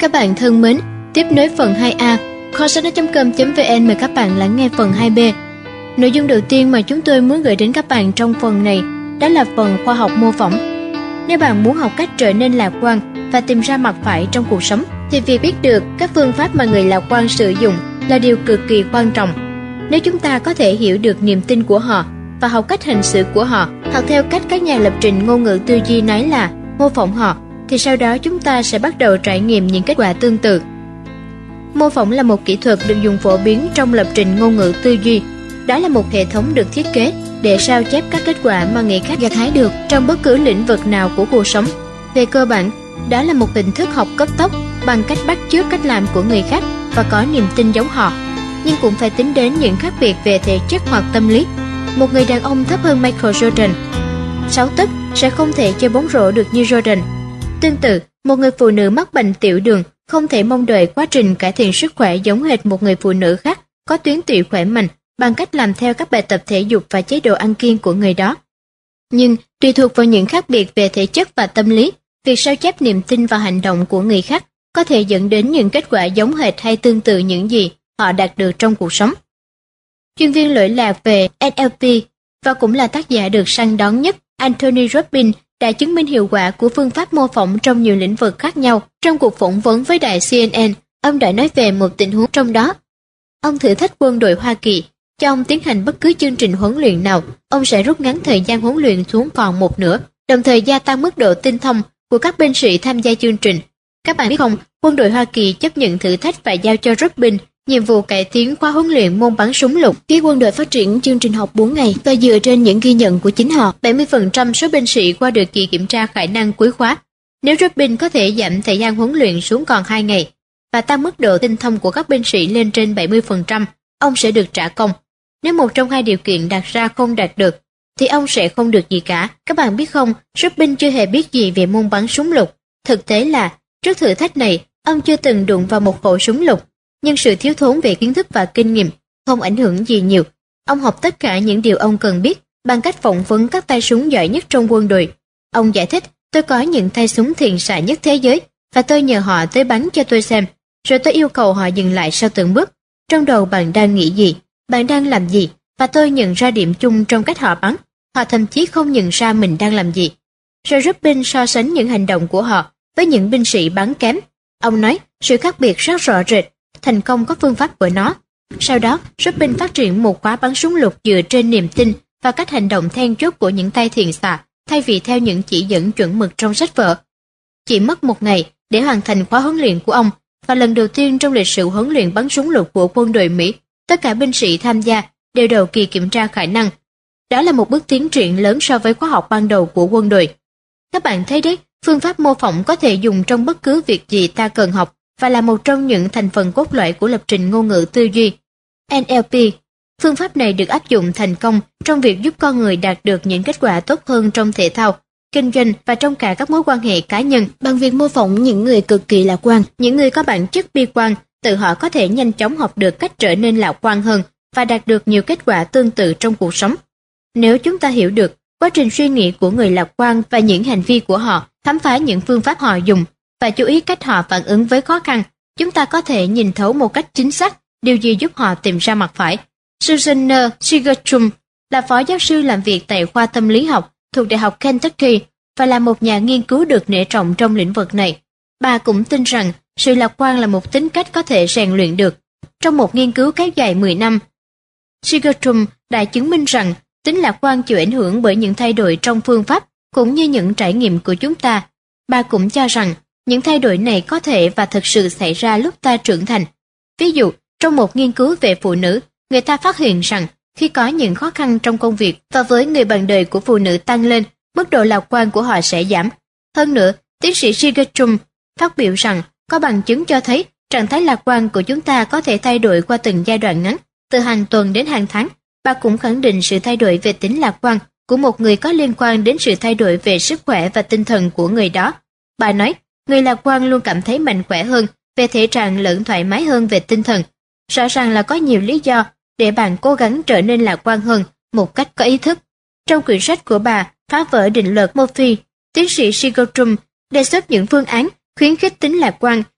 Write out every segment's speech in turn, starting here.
Các bạn thân mến, tiếp nối phần 2A, kho.com.vn mời các bạn lắng nghe phần 2B. Nội dung đầu tiên mà chúng tôi muốn gửi đến các bạn trong phần này đó là phần khoa học mô phỏng. Nếu bạn muốn học cách trở nên lạc quan và tìm ra mặt phải trong cuộc sống, thì việc biết được các phương pháp mà người lạc quan sử dụng là điều cực kỳ quan trọng. Nếu chúng ta có thể hiểu được niềm tin của họ và học cách hành xử của họ, hoặc theo cách các nhà lập trình ngôn ngữ tư duy nói là mô phỏng họ, thì sau đó chúng ta sẽ bắt đầu trải nghiệm những kết quả tương tự. Mô phỏng là một kỹ thuật được dùng phổ biến trong lập trình ngôn ngữ tư duy. Đó là một hệ thống được thiết kế để sao chép các kết quả mà người khác gặt hái được trong bất cứ lĩnh vực nào của cuộc sống. Về cơ bản, đó là một hình thức học cấp tốc bằng cách bắt chước cách làm của người khác và có niềm tin giống họ. Nhưng cũng phải tính đến những khác biệt về thể chất hoặc tâm lý. Một người đàn ông thấp hơn Michael Jordan 6 tấc sẽ không thể chơi bóng rổ được như Jordan. Tương tự, một người phụ nữ mắc bệnh tiểu đường không thể mong đợi quá trình cải thiện sức khỏe giống hệt một người phụ nữ khác có tuyến tụy khỏe mạnh bằng cách làm theo các bài tập thể dục và chế độ ăn kiêng của người đó. Nhưng tùy thuộc vào những khác biệt về thể chất và tâm lý, việc sao chép niềm tin và hành động của người khác có thể dẫn đến những kết quả giống hệt hay tương tự những gì họ đạt được trong cuộc sống. Chuyên viên lỗi lạc về NLP và cũng là tác giả được săn đón nhất Anthony Robbins đã chứng minh hiệu quả của phương pháp mô phỏng trong nhiều lĩnh vực khác nhau. Trong cuộc phỏng vấn với đài CNN, ông đã nói về một tình huống trong đó. Ông thử thách quân đội Hoa Kỳ, cho ông tiến hành bất cứ chương trình huấn luyện nào, ông sẽ rút ngắn thời gian huấn luyện xuống còn một nửa, đồng thời gia tăng mức độ tinh thông của các binh sĩ tham gia chương trình. Các bạn biết không, quân đội Hoa Kỳ chấp nhận thử thách và giao cho Robbins nhiệm vụ cải tiến khóa huấn luyện môn bắn súng lục. Khi quân đội phát triển chương trình học 4 ngày và dựa trên những ghi nhận của chính họ, 70% số binh sĩ qua được kỳ kiểm tra khả năng cuối khóa. Nếu Robbins có thể giảm thời gian huấn luyện xuống còn 2 ngày và tăng mức độ tinh thông của các binh sĩ lên trên 70%, ông sẽ được trả công. Nếu một trong hai điều kiện đặt ra không đạt được, thì ông sẽ không được gì cả. Các bạn biết không, Robbins chưa hề biết gì về môn bắn súng lục. Thực tế là, trước thử thách này, ông chưa từng đụng vào một khẩu súng lục. Nhưng sự thiếu thốn về kiến thức và kinh nghiệm không ảnh hưởng gì nhiều. Ông học tất cả những điều ông cần biết bằng cách phỏng vấn các tay súng giỏi nhất trong quân đội. Ông giải thích, tôi có những tay súng thiện xạ nhất thế giới và tôi nhờ họ tới bắn cho tôi xem. Rồi tôi yêu cầu họ dừng lại sau từng bước. Trong đầu bạn đang nghĩ gì? Bạn đang làm gì? Và tôi nhận ra điểm chung trong cách họ bắn. Họ thậm chí không nhận ra mình đang làm gì. Rồi Robbins so sánh những hành động của họ với những binh sĩ bắn kém. Ông nói, sự khác biệt rất rõ rệt. Thành công có phương pháp của nó. Sau đó, Robbins phát triển một khóa bắn súng lục dựa trên niềm tin và cách hành động then chốt của những tay thiện xạ, thay vì theo những chỉ dẫn chuẩn mực trong sách vở. Chỉ mất 1 ngày để hoàn thành khóa huấn luyện của ông, và lần đầu tiên trong lịch sử huấn luyện bắn súng lục của quân đội Mỹ, tất cả binh sĩ tham gia đều đầu kỳ kiểm tra khả năng. Đó là một bước tiến triển lớn so với khóa học ban đầu của quân đội. Các bạn thấy đấy, phương pháp mô phỏng có thể dùng trong bất cứ việc gì ta cần học, và là một trong những thành phần cốt lõi của lập trình ngôn ngữ tư duy. NLP, phương pháp này được áp dụng thành công trong việc giúp con người đạt được những kết quả tốt hơn trong thể thao, kinh doanh và trong cả các mối quan hệ cá nhân bằng việc mô phỏng những người cực kỳ lạc quan. Những người có bản chất bi quan, tự họ có thể nhanh chóng học được cách trở nên lạc quan hơn và đạt được nhiều kết quả tương tự trong cuộc sống. Nếu chúng ta hiểu được quá trình suy nghĩ của người lạc quan và những hành vi của họ, khám phá những phương pháp họ dùng, và chú ý cách họ phản ứng với khó khăn, chúng ta có thể nhìn thấu một cách chính xác điều gì giúp họ tìm ra mặt phải. Susanne Sigertrum là phó giáo sư làm việc tại khoa tâm lý học thuộc Đại học Kentucky và là một nhà nghiên cứu được nể trọng trong lĩnh vực này. Bà cũng tin rằng sự lạc quan là một tính cách có thể rèn luyện được. Trong một nghiên cứu kéo dài 10 năm, Sigertrum đã chứng minh rằng tính lạc quan chịu ảnh hưởng bởi những thay đổi trong phương pháp cũng như những trải nghiệm của chúng ta. Bà cũng cho rằng những thay đổi này có thể và thực sự xảy ra lúc ta trưởng thành. Ví dụ, trong một nghiên cứu về phụ nữ, người ta phát hiện rằng khi có những khó khăn trong công việc và với người bạn đời của phụ nữ tăng lên, mức độ lạc quan của họ sẽ giảm. Hơn nữa, tiến sĩ Sigertrum phát biểu rằng có bằng chứng cho thấy trạng thái lạc quan của chúng ta có thể thay đổi qua từng giai đoạn ngắn, từ hàng tuần đến hàng tháng. Bà cũng khẳng định sự thay đổi về tính lạc quan của một người có liên quan đến sự thay đổi về sức khỏe và tinh thần của người đó. Bà nói, người lạc quan luôn cảm thấy mạnh khỏe hơn về thể trạng lẫn thoải mái hơn về tinh thần. Rõ ràng là có nhiều lý do để bạn cố gắng trở nên lạc quan hơn một cách có ý thức. Trong quyển sách của bà, Phá vỡ định luật Murphy, tiến sĩ Sigertrum đề xuất những phương án khuyến khích tính lạc quan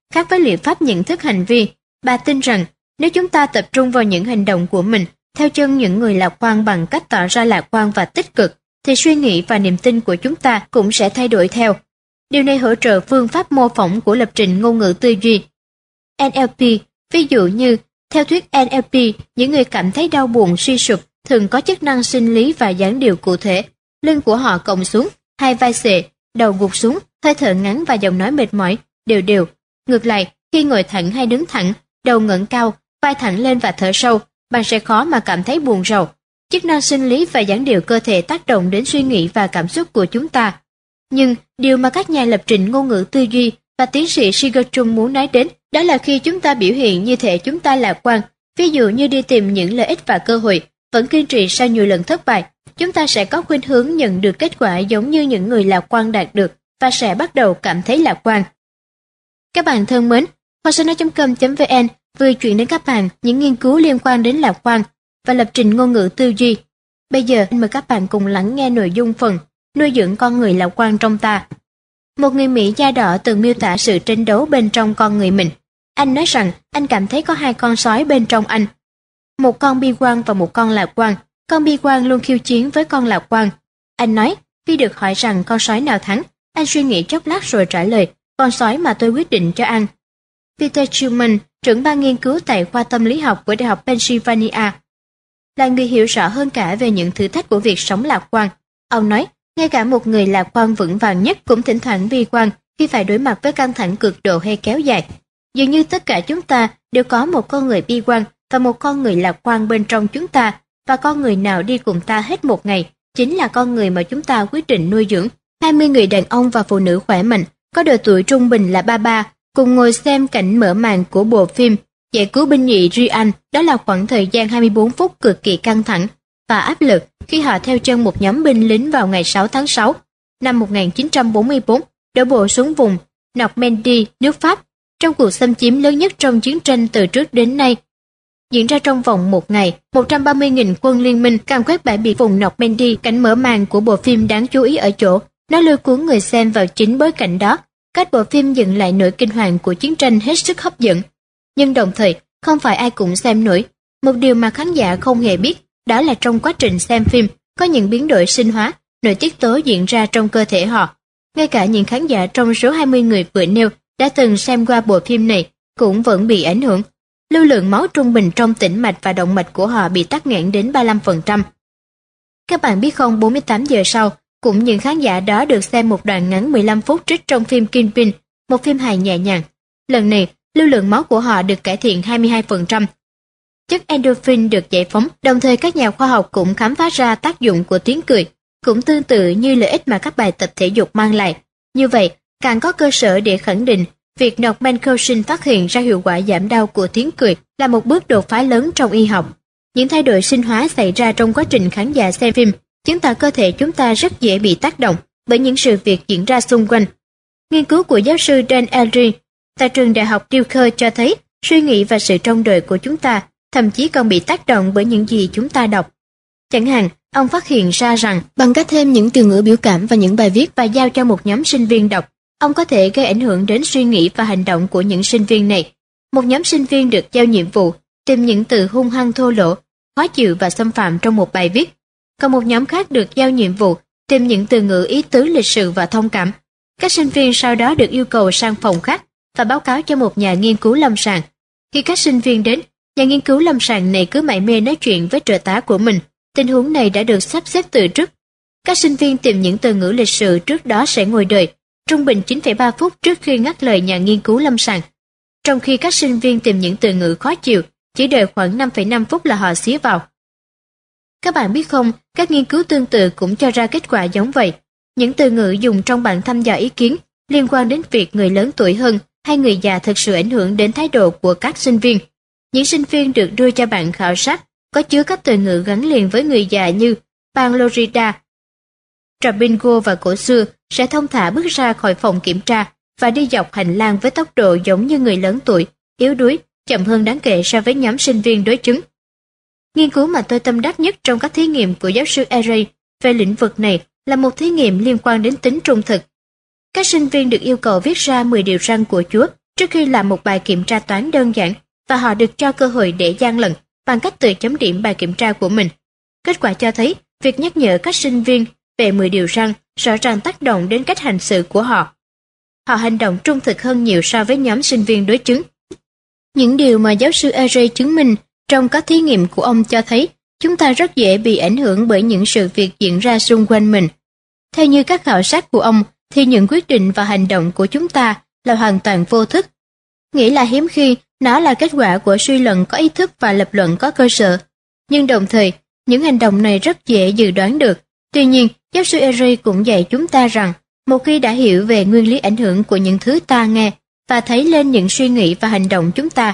Khác với liệu pháp nhận thức hành vi, bà tin rằng nếu chúng ta tập trung vào những hành động của mình, theo chân những người lạc quan bằng cách tỏ ra lạc quan và tích cực, thì suy nghĩ và niềm tin của chúng ta cũng sẽ thay đổi theo. Điều này hỗ trợ phương pháp mô phỏng của lập trình ngôn ngữ tư duy. NLP, ví dụ như, theo thuyết NLP, những người cảm thấy đau buồn suy sụp thường có chức năng sinh lý và dáng điệu cụ thể. Lưng của họ cong xuống, hai vai xệ, đầu gục xuống, hơi thở ngắn và giọng nói mệt mỏi, đều đều. Ngược lại, khi ngồi thẳng hay đứng thẳng, đầu ngẩng cao, vai thẳng lên và thở sâu, bạn sẽ khó mà cảm thấy buồn rầu. Chức năng sinh lý và dáng điệu cơ thể tác động đến suy nghĩ và cảm xúc của chúng ta. Nhưng điều mà các nhà lập trình ngôn ngữ tư duy và tiến sĩ Shiger Chung muốn nói đến đó là khi chúng ta biểu hiện như thể chúng ta lạc quan, ví dụ như đi tìm những lợi ích và cơ hội, vẫn kiên trì sau nhiều lần thất bại, chúng ta sẽ có khuynh hướng nhận được kết quả giống như những người lạc quan đạt được và sẽ bắt đầu cảm thấy lạc quan. Các bạn thân mến, khoasana.com.vn vừa chuyển đến các bạn những nghiên cứu liên quan đến lạc quan và lập trình ngôn ngữ tư duy. Bây giờ mời các bạn cùng lắng nghe nội dung phần nuôi dưỡng con người lạc quan trong ta. Một người Mỹ da đỏ từng miêu tả sự tranh đấu bên trong con người mình. Anh nói rằng anh cảm thấy có hai con sói bên trong anh. Một con bi quan và một con lạc quan. Con bi quan luôn khiêu chiến với con lạc quan. Anh nói, khi được hỏi rằng con sói nào thắng, anh suy nghĩ chốc lát rồi trả lời, con sói mà tôi quyết định cho ăn. Peter Schumann, trưởng ban nghiên cứu tại khoa tâm lý học của Đại học Pennsylvania, là người hiểu rõ hơn cả về những thử thách của việc sống lạc quan. Ông nói, ngay cả một người lạc quan vững vàng nhất cũng thỉnh thoảng bi quan khi phải đối mặt với căng thẳng cực độ hay kéo dài. Dường như tất cả chúng ta đều có một con người bi quan và một con người lạc quan bên trong chúng ta, và con người nào đi cùng ta hết một ngày chính là con người mà chúng ta quyết định nuôi dưỡng. 20 người đàn ông và phụ nữ khỏe mạnh, có độ tuổi trung bình là 33, cùng ngồi xem cảnh mở màn của bộ phim Giải cứu binh nhì Ryan. Đó là khoảng thời gian 24 phút cực kỳ căng thẳng và áp lực khi họ theo chân một nhóm binh lính vào ngày 6 tháng 6 năm 1944 đổ bộ xuống vùng Normandy, nước Pháp, trong cuộc xâm chiếm lớn nhất trong chiến tranh từ trước đến nay. Diễn ra trong vòng một ngày, 130.000 quân liên minh càn quét bãi biển vùng Normandy. Cảnh mở màn của bộ phim đáng chú ý ở chỗ, nó lôi cuốn người xem vào chính bối cảnh đó. Cách bộ phim dựng lại nỗi kinh hoàng của chiến tranh hết sức hấp dẫn. Nhưng đồng thời, không phải ai cũng xem nổi. Một điều mà khán giả không hề biết, đó là trong quá trình xem phim, có những biến đổi sinh hóa, nội tiết tố diễn ra trong cơ thể họ. Ngay cả những khán giả trong số 20 người vừa nêu đã từng xem qua bộ phim này cũng vẫn bị ảnh hưởng. Lưu lượng máu trung bình trong tĩnh mạch và động mạch của họ bị tắc nghẽn đến 35%. Các bạn biết không, 48 giờ sau, cũng những khán giả đó được xem một đoạn ngắn 15 phút trích trong phim Kingpin, một phim hài nhẹ nhàng. Lần này, lưu lượng máu của họ được cải thiện 22%. Chất endorphin được giải phóng, đồng thời các nhà khoa học cũng khám phá ra tác dụng của tiếng cười, cũng tương tự như lợi ích mà các bài tập thể dục mang lại. Như vậy, càng có cơ sở để khẳng định việc Norman Cousins phát hiện ra hiệu quả giảm đau của tiếng cười là một bước đột phá lớn trong y học. Những thay đổi sinh hóa xảy ra trong quá trình khán giả xem phim chứng tỏ cơ thể chúng ta rất dễ bị tác động bởi những sự việc diễn ra xung quanh. Nghiên cứu của giáo sư Dan Eldridge tại trường đại học Duke cho thấy suy nghĩ và sự trông đợi của chúng ta thậm chí còn bị tác động bởi những gì chúng ta đọc. Chẳng hạn, ông phát hiện ra rằng bằng cách thêm những từ ngữ biểu cảm và những bài viết và giao cho một nhóm sinh viên đọc, ông có thể gây ảnh hưởng đến suy nghĩ và hành động của những sinh viên này. Một nhóm sinh viên được giao nhiệm vụ tìm những từ hung hăng thô lỗ, khó chịu và xâm phạm trong một bài viết. Còn một nhóm khác được giao nhiệm vụ tìm những từ ngữ ý tứ lịch sự và thông cảm. Các sinh viên sau đó được yêu cầu sang phòng khác và báo cáo cho một nhà nghiên cứu lâm sàng. Khi các sinh viên đến, nhà nghiên cứu lâm sàng này cứ mải mê nói chuyện với trợ tá của mình. Tình huống này đã được sắp xếp từ trước. Các sinh viên tìm những từ ngữ lịch sự trước đó sẽ ngồi đợi, trung bình 9,3 phút trước khi ngắt lời nhà nghiên cứu lâm sàng. Trong khi các sinh viên tìm những từ ngữ khó chịu, chỉ đợi khoảng 5,5 phút là họ xía vào. Các bạn biết không, các nghiên cứu tương tự cũng cho ra kết quả giống vậy. Những từ ngữ dùng trong bản thăm dò ý kiến liên quan đến việc người lớn tuổi hơn hay người già thực sự ảnh hưởng đến thái độ của các sinh viên. Những sinh viên được đưa cho bạn khảo sát có chứa các từ ngữ gắn liền với người già như bang Florida, trò bingo và cổ xưa sẽ thông thả bước ra khỏi phòng kiểm tra và đi dọc hành lang với tốc độ giống như người lớn tuổi, yếu đuối, chậm hơn đáng kể so với nhóm sinh viên đối chứng. Nghiên cứu mà tôi tâm đắc nhất trong các thí nghiệm của giáo sư Eray về lĩnh vực này là một thí nghiệm liên quan đến tính trung thực. Các sinh viên được yêu cầu viết ra 10 điều răn của Chúa trước khi làm một bài kiểm tra toán đơn giản và họ được cho cơ hội để gian lận bằng cách tự chấm điểm bài kiểm tra của mình. Kết quả cho thấy việc nhắc nhở các sinh viên về 10 điều răn rõ ràng tác động đến cách hành xử của họ. Họ hành động trung thực hơn nhiều so với nhóm sinh viên đối chứng. Những điều mà giáo sư Aray chứng minh trong các thí nghiệm của ông cho thấy chúng ta rất dễ bị ảnh hưởng bởi những sự việc diễn ra xung quanh mình. Theo như các khảo sát của ông, thì những quyết định và hành động của chúng ta là hoàn toàn vô thức. Nghĩa là hiếm khi nó là kết quả của suy luận có ý thức và lập luận có cơ sở. Nhưng đồng thời, những hành động này rất dễ dự đoán được. Tuy nhiên, giáo sư Aray cũng dạy chúng ta rằng, một khi đã hiểu về nguyên lý ảnh hưởng của những thứ ta nghe và thấy lên những suy nghĩ và hành động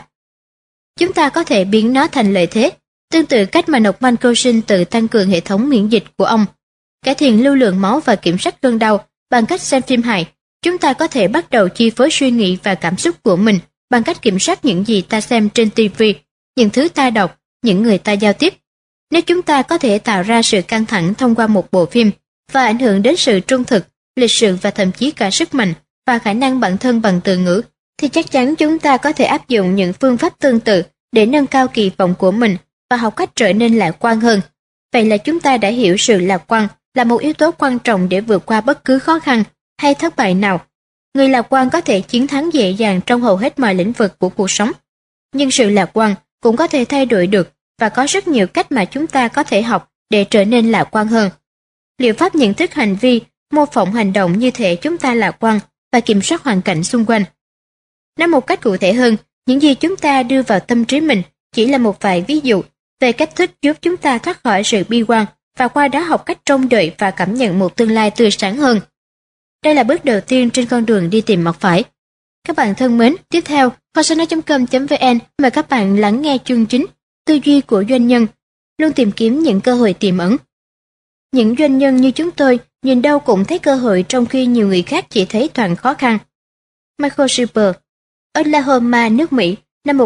chúng ta có thể biến nó thành lợi thế, tương tự cách mà Norman Cousins tự tăng cường hệ thống miễn dịch của ông. Cải thiện lưu lượng máu và kiểm soát cơn đau bằng cách xem phim hài. Chúng ta có thể bắt đầu chi phối suy nghĩ và cảm xúc của mình bằng cách kiểm soát những gì ta xem trên TV, những thứ ta đọc, những người ta giao tiếp. Nếu chúng ta có thể tạo ra sự căng thẳng thông qua một bộ phim và ảnh hưởng đến sự trung thực, lịch sự và thậm chí cả sức mạnh và khả năng bản thân bằng từ ngữ, thì chắc chắn chúng ta có thể áp dụng những phương pháp tương tự để nâng cao kỳ vọng của mình và học cách trở nên lạc quan hơn. Vậy là chúng ta đã hiểu sự lạc quan là một yếu tố quan trọng để vượt qua bất cứ khó khăn hay thất bại nào. Người lạc quan có thể chiến thắng dễ dàng trong hầu hết mọi lĩnh vực của cuộc sống. Nhưng sự lạc quan cũng có thể thay đổi được và có rất nhiều cách mà chúng ta có thể học để trở nên lạc quan hơn. Liệu pháp nhận thức hành vi mô phỏng hành động như thể chúng ta lạc quan và kiểm soát hoàn cảnh xung quanh. Nói một cách cụ thể hơn, những gì chúng ta đưa vào tâm trí mình chỉ là một vài ví dụ về cách thức giúp chúng ta thoát khỏi sự bi quan và qua đó học cách trông đợi và cảm nhận một tương lai tươi sáng hơn. Đây là bước đầu tiên trên con đường đi tìm mặt phải. Các bạn thân mến, tiếp theo, kho.com.vn mời các bạn lắng nghe chương chính Tư duy của doanh nhân, luôn tìm kiếm những cơ hội tiềm ẩn. Những doanh nhân như chúng tôi nhìn đâu cũng thấy cơ hội trong khi nhiều người khác chỉ thấy toàn khó khăn. Michael Silver, Oklahoma, nước Mỹ, năm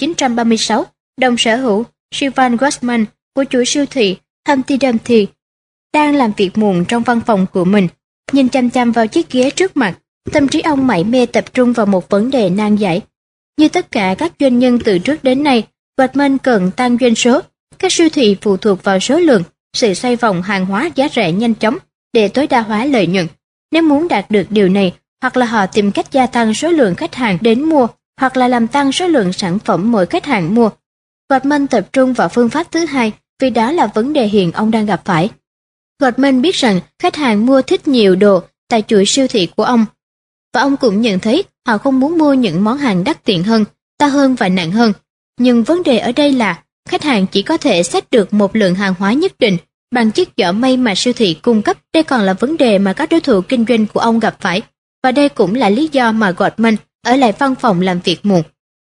1936, đồng sở hữu Sylvan Grossman của chuỗi siêu thị Humpty Dumpty, đang làm việc muộn trong văn phòng của mình, nhìn chăm chăm vào chiếc ghế trước mặt. Tâm trí ông mải mê tập trung vào một vấn đề nan giải. Như tất cả các doanh nhân từ trước đến nay, Grossman cần tăng doanh số. Các siêu thị phụ thuộc vào số lượng, sự xoay vòng hàng hóa giá rẻ nhanh chóng để tối đa hóa lợi nhuận. Nếu muốn đạt được điều này, hoặc là họ tìm cách gia tăng số lượng khách hàng đến mua, hoặc là làm tăng số lượng sản phẩm mỗi khách hàng mua. Goldman tập trung vào phương pháp thứ hai vì đó là vấn đề hiện ông đang gặp phải. Goldman biết rằng khách hàng mua thích nhiều đồ tại chuỗi siêu thị của ông, và ông cũng nhận thấy họ không muốn mua những món hàng đắt tiền hơn, to hơn và nặng hơn. Nhưng vấn đề ở đây là khách hàng chỉ có thể xách được một lượng hàng hóa nhất định bằng chiếc giỏ may mà siêu thị cung cấp. Đây còn là vấn đề mà các đối thủ kinh doanh của ông gặp phải, và đây cũng là lý do mà Goldman ở lại văn phòng làm việc muộn.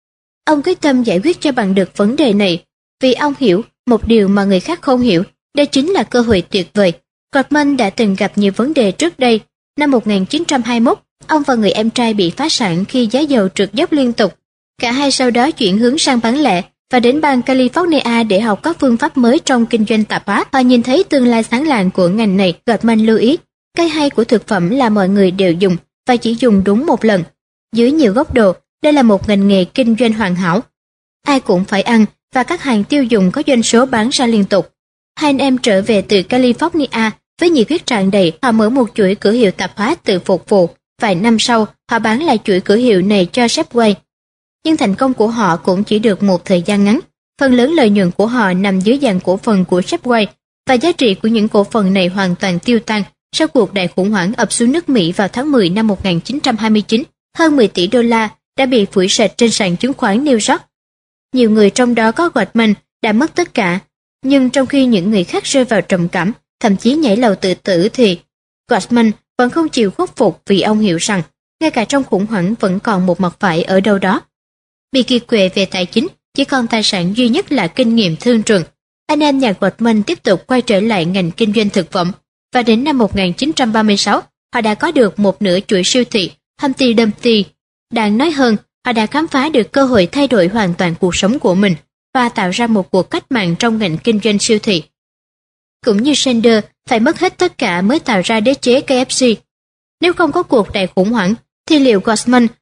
Ông quyết tâm giải quyết cho bằng được vấn đề này, vì ông hiểu một điều mà người khác không hiểu, đây chính là cơ hội tuyệt vời. Goldman đã từng gặp nhiều vấn đề trước đây. Năm 1921, ông và người em trai bị phá sản khi giá dầu trượt dốc liên tục. Cả hai sau đó chuyển hướng sang bán lẻ và đến bang California để học các phương pháp mới trong kinh doanh tạp hóa. Họ nhìn thấy tương lai sáng lạng của ngành này. Goldman lưu ý, cái hay của thực phẩm là mọi người đều dùng và chỉ dùng đúng một lần. Dưới nhiều góc độ, đây là một ngành nghề kinh doanh hoàn hảo. Ai cũng phải ăn và các hàng tiêu dùng có doanh số bán ra liên tục. Hai anh em trở về từ California với nhiệt huyết tràn đầy. Họ mở một chuỗi cửa hiệu tạp hóa tự phục vụ. Vài năm sau, họ bán lại chuỗi cửa hiệu này cho Safeway. Nhưng thành công của họ cũng chỉ được một thời gian ngắn. Phần lớn lợi nhuận của họ nằm dưới dạng cổ phần của Safeway, và giá trị của những cổ phần này hoàn toàn tiêu tan sau cuộc đại khủng hoảng ập xuống nước Mỹ vào tháng 10 năm 1929. Hơn 10 tỷ đô la đã bị phủi sạch trên sàn chứng khoán New York. Nhiều người trong đó có Goldman đã mất tất cả, nhưng trong khi những người khác rơi vào trầm cảm, thậm chí nhảy lầu tự tử, thì Goldman vẫn không chịu khuất phục, vì ông hiểu rằng ngay cả trong khủng hoảng vẫn còn một mặt phải ở đâu đó. Bị kiệt quệ về tài chính, chỉ còn tài sản duy nhất là kinh nghiệm thương trường. Anh em nhà Goldman tiếp tục quay trở lại ngành kinh doanh thực phẩm, và đến năm 1936, họ đã có được một nửa chuỗi siêu thị Humpty Dumpty. Đáng nói hơn, họ đã khám phá được cơ hội thay đổi hoàn toàn cuộc sống của mình và tạo ra một cuộc cách mạng trong ngành kinh doanh siêu thị. Cũng như Sanders phải mất hết tất cả mới tạo ra đế chế KFC. Nếu không có cuộc đại khủng hoảng, thì liệu Goldman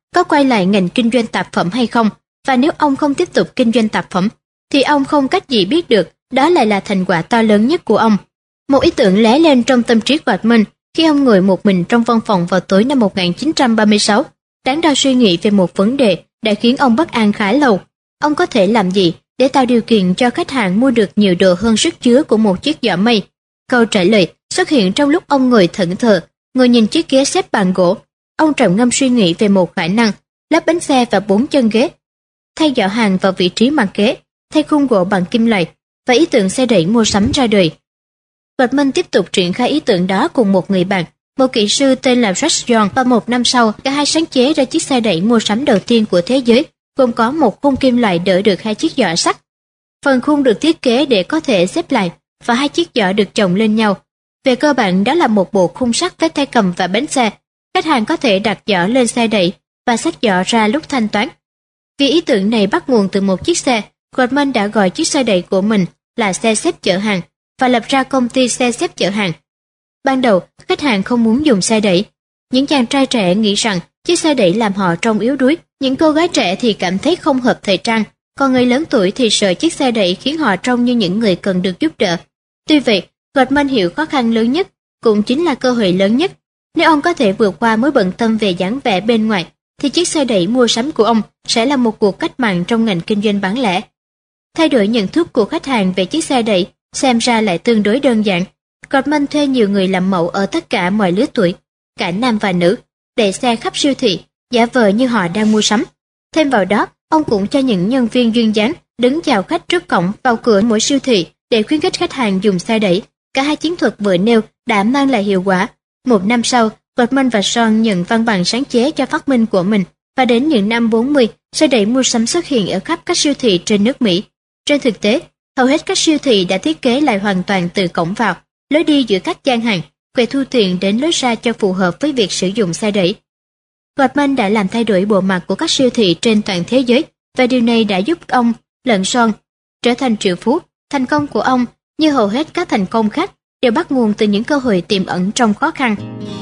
có quay lại ngành kinh doanh tạp phẩm hay không, và nếu ông không tiếp tục kinh doanh tạp phẩm, thì ông không cách gì biết được đó lại là thành quả to lớn nhất của ông. Một ý tưởng lóe lên trong tâm trí Goldman khi ông ngồi một mình trong văn phòng vào tối năm 1936, đắn đo suy nghĩ về một vấn đề đã khiến ông bất an khá lâu. Ông có thể làm gì để tạo điều kiện cho khách hàng mua được nhiều đồ hơn sức chứa của một chiếc giỏ mây? Câu trả lời xuất hiện trong lúc ông ngồi thẫn thờ, ngồi nhìn chiếc ghế xếp bằng gỗ. Ông trầm ngâm suy nghĩ về một khả năng: lắp bánh xe và 4 chân ghế, thay giỏ hàng vào vị trí mặt ghế, thay khung gỗ bằng kim loại, và ý tưởng xe đẩy mua sắm ra đời. Goldman tiếp tục triển khai ý tưởng đó cùng một người bạn, một kỹ sư tên là Rex Young, và một năm sau, cả hai sáng chế ra chiếc xe đẩy mua sắm đầu tiên của thế giới, gồm có một khung kim loại đỡ được hai chiếc giỏ sắt. Phần khung được thiết kế để có thể xếp lại, và hai chiếc giỏ được chồng lên nhau. Về cơ bản, đó là một bộ khung sắt với tay cầm và bánh xe. Khách hàng có thể đặt giỏ lên xe đẩy và xách giỏ ra lúc thanh toán. Vì ý tưởng này bắt nguồn từ một chiếc xe, Goldman đã gọi chiếc xe đẩy của mình là xe xếp chở hàng và lập ra công ty xe xếp chở hàng. Ban đầu, khách hàng không muốn dùng xe đẩy. Những chàng trai trẻ nghĩ rằng chiếc xe đẩy làm họ trông yếu đuối, những cô gái trẻ thì cảm thấy không hợp thời trang, còn người lớn tuổi thì sợ chiếc xe đẩy khiến họ trông như những người cần được giúp đỡ. Tuy vậy, Goldman hiểu khó khăn lớn nhất cũng chính là cơ hội lớn nhất. Nếu ông có thể vượt qua mối bận tâm về dáng vẻ bên ngoài, thì chiếc xe đẩy mua sắm của ông sẽ là một cuộc cách mạng trong ngành kinh doanh bán lẻ. Thay đổi nhận thức của khách hàng về chiếc xe đẩy xem ra lại tương đối đơn giản. Goldman thuê nhiều người làm mẫu ở tất cả mọi lứa tuổi, cả nam và nữ, đẩy xe khắp siêu thị, giả vờ như họ đang mua sắm. Thêm vào đó, ông cũng cho những nhân viên duyên dáng đứng chào khách trước cổng vào cửa mỗi siêu thị để khuyến khích khách hàng dùng xe đẩy. Cả hai chiến thuật vừa nêu đã mang lại hiệu quả. Một năm sau, Goldman và Son nhận văn bằng sáng chế cho phát minh của mình, và đến những năm 40, xe đẩy mua sắm xuất hiện ở khắp các siêu thị trên nước Mỹ. Trên thực tế, hầu hết các siêu thị đã thiết kế lại hoàn toàn từ cổng vào, lối đi giữa các gian hàng, quầy thu tiền đến lối ra cho phù hợp với việc sử dụng xe đẩy. Goldman đã làm thay đổi bộ mặt của các siêu thị trên toàn thế giới, và điều này đã giúp ông lẫn Son trở thành triệu phú. Thành công của ông, như hầu hết các thành công khác, đều bắt nguồn từ những cơ hội tiềm ẩn trong khó khăn.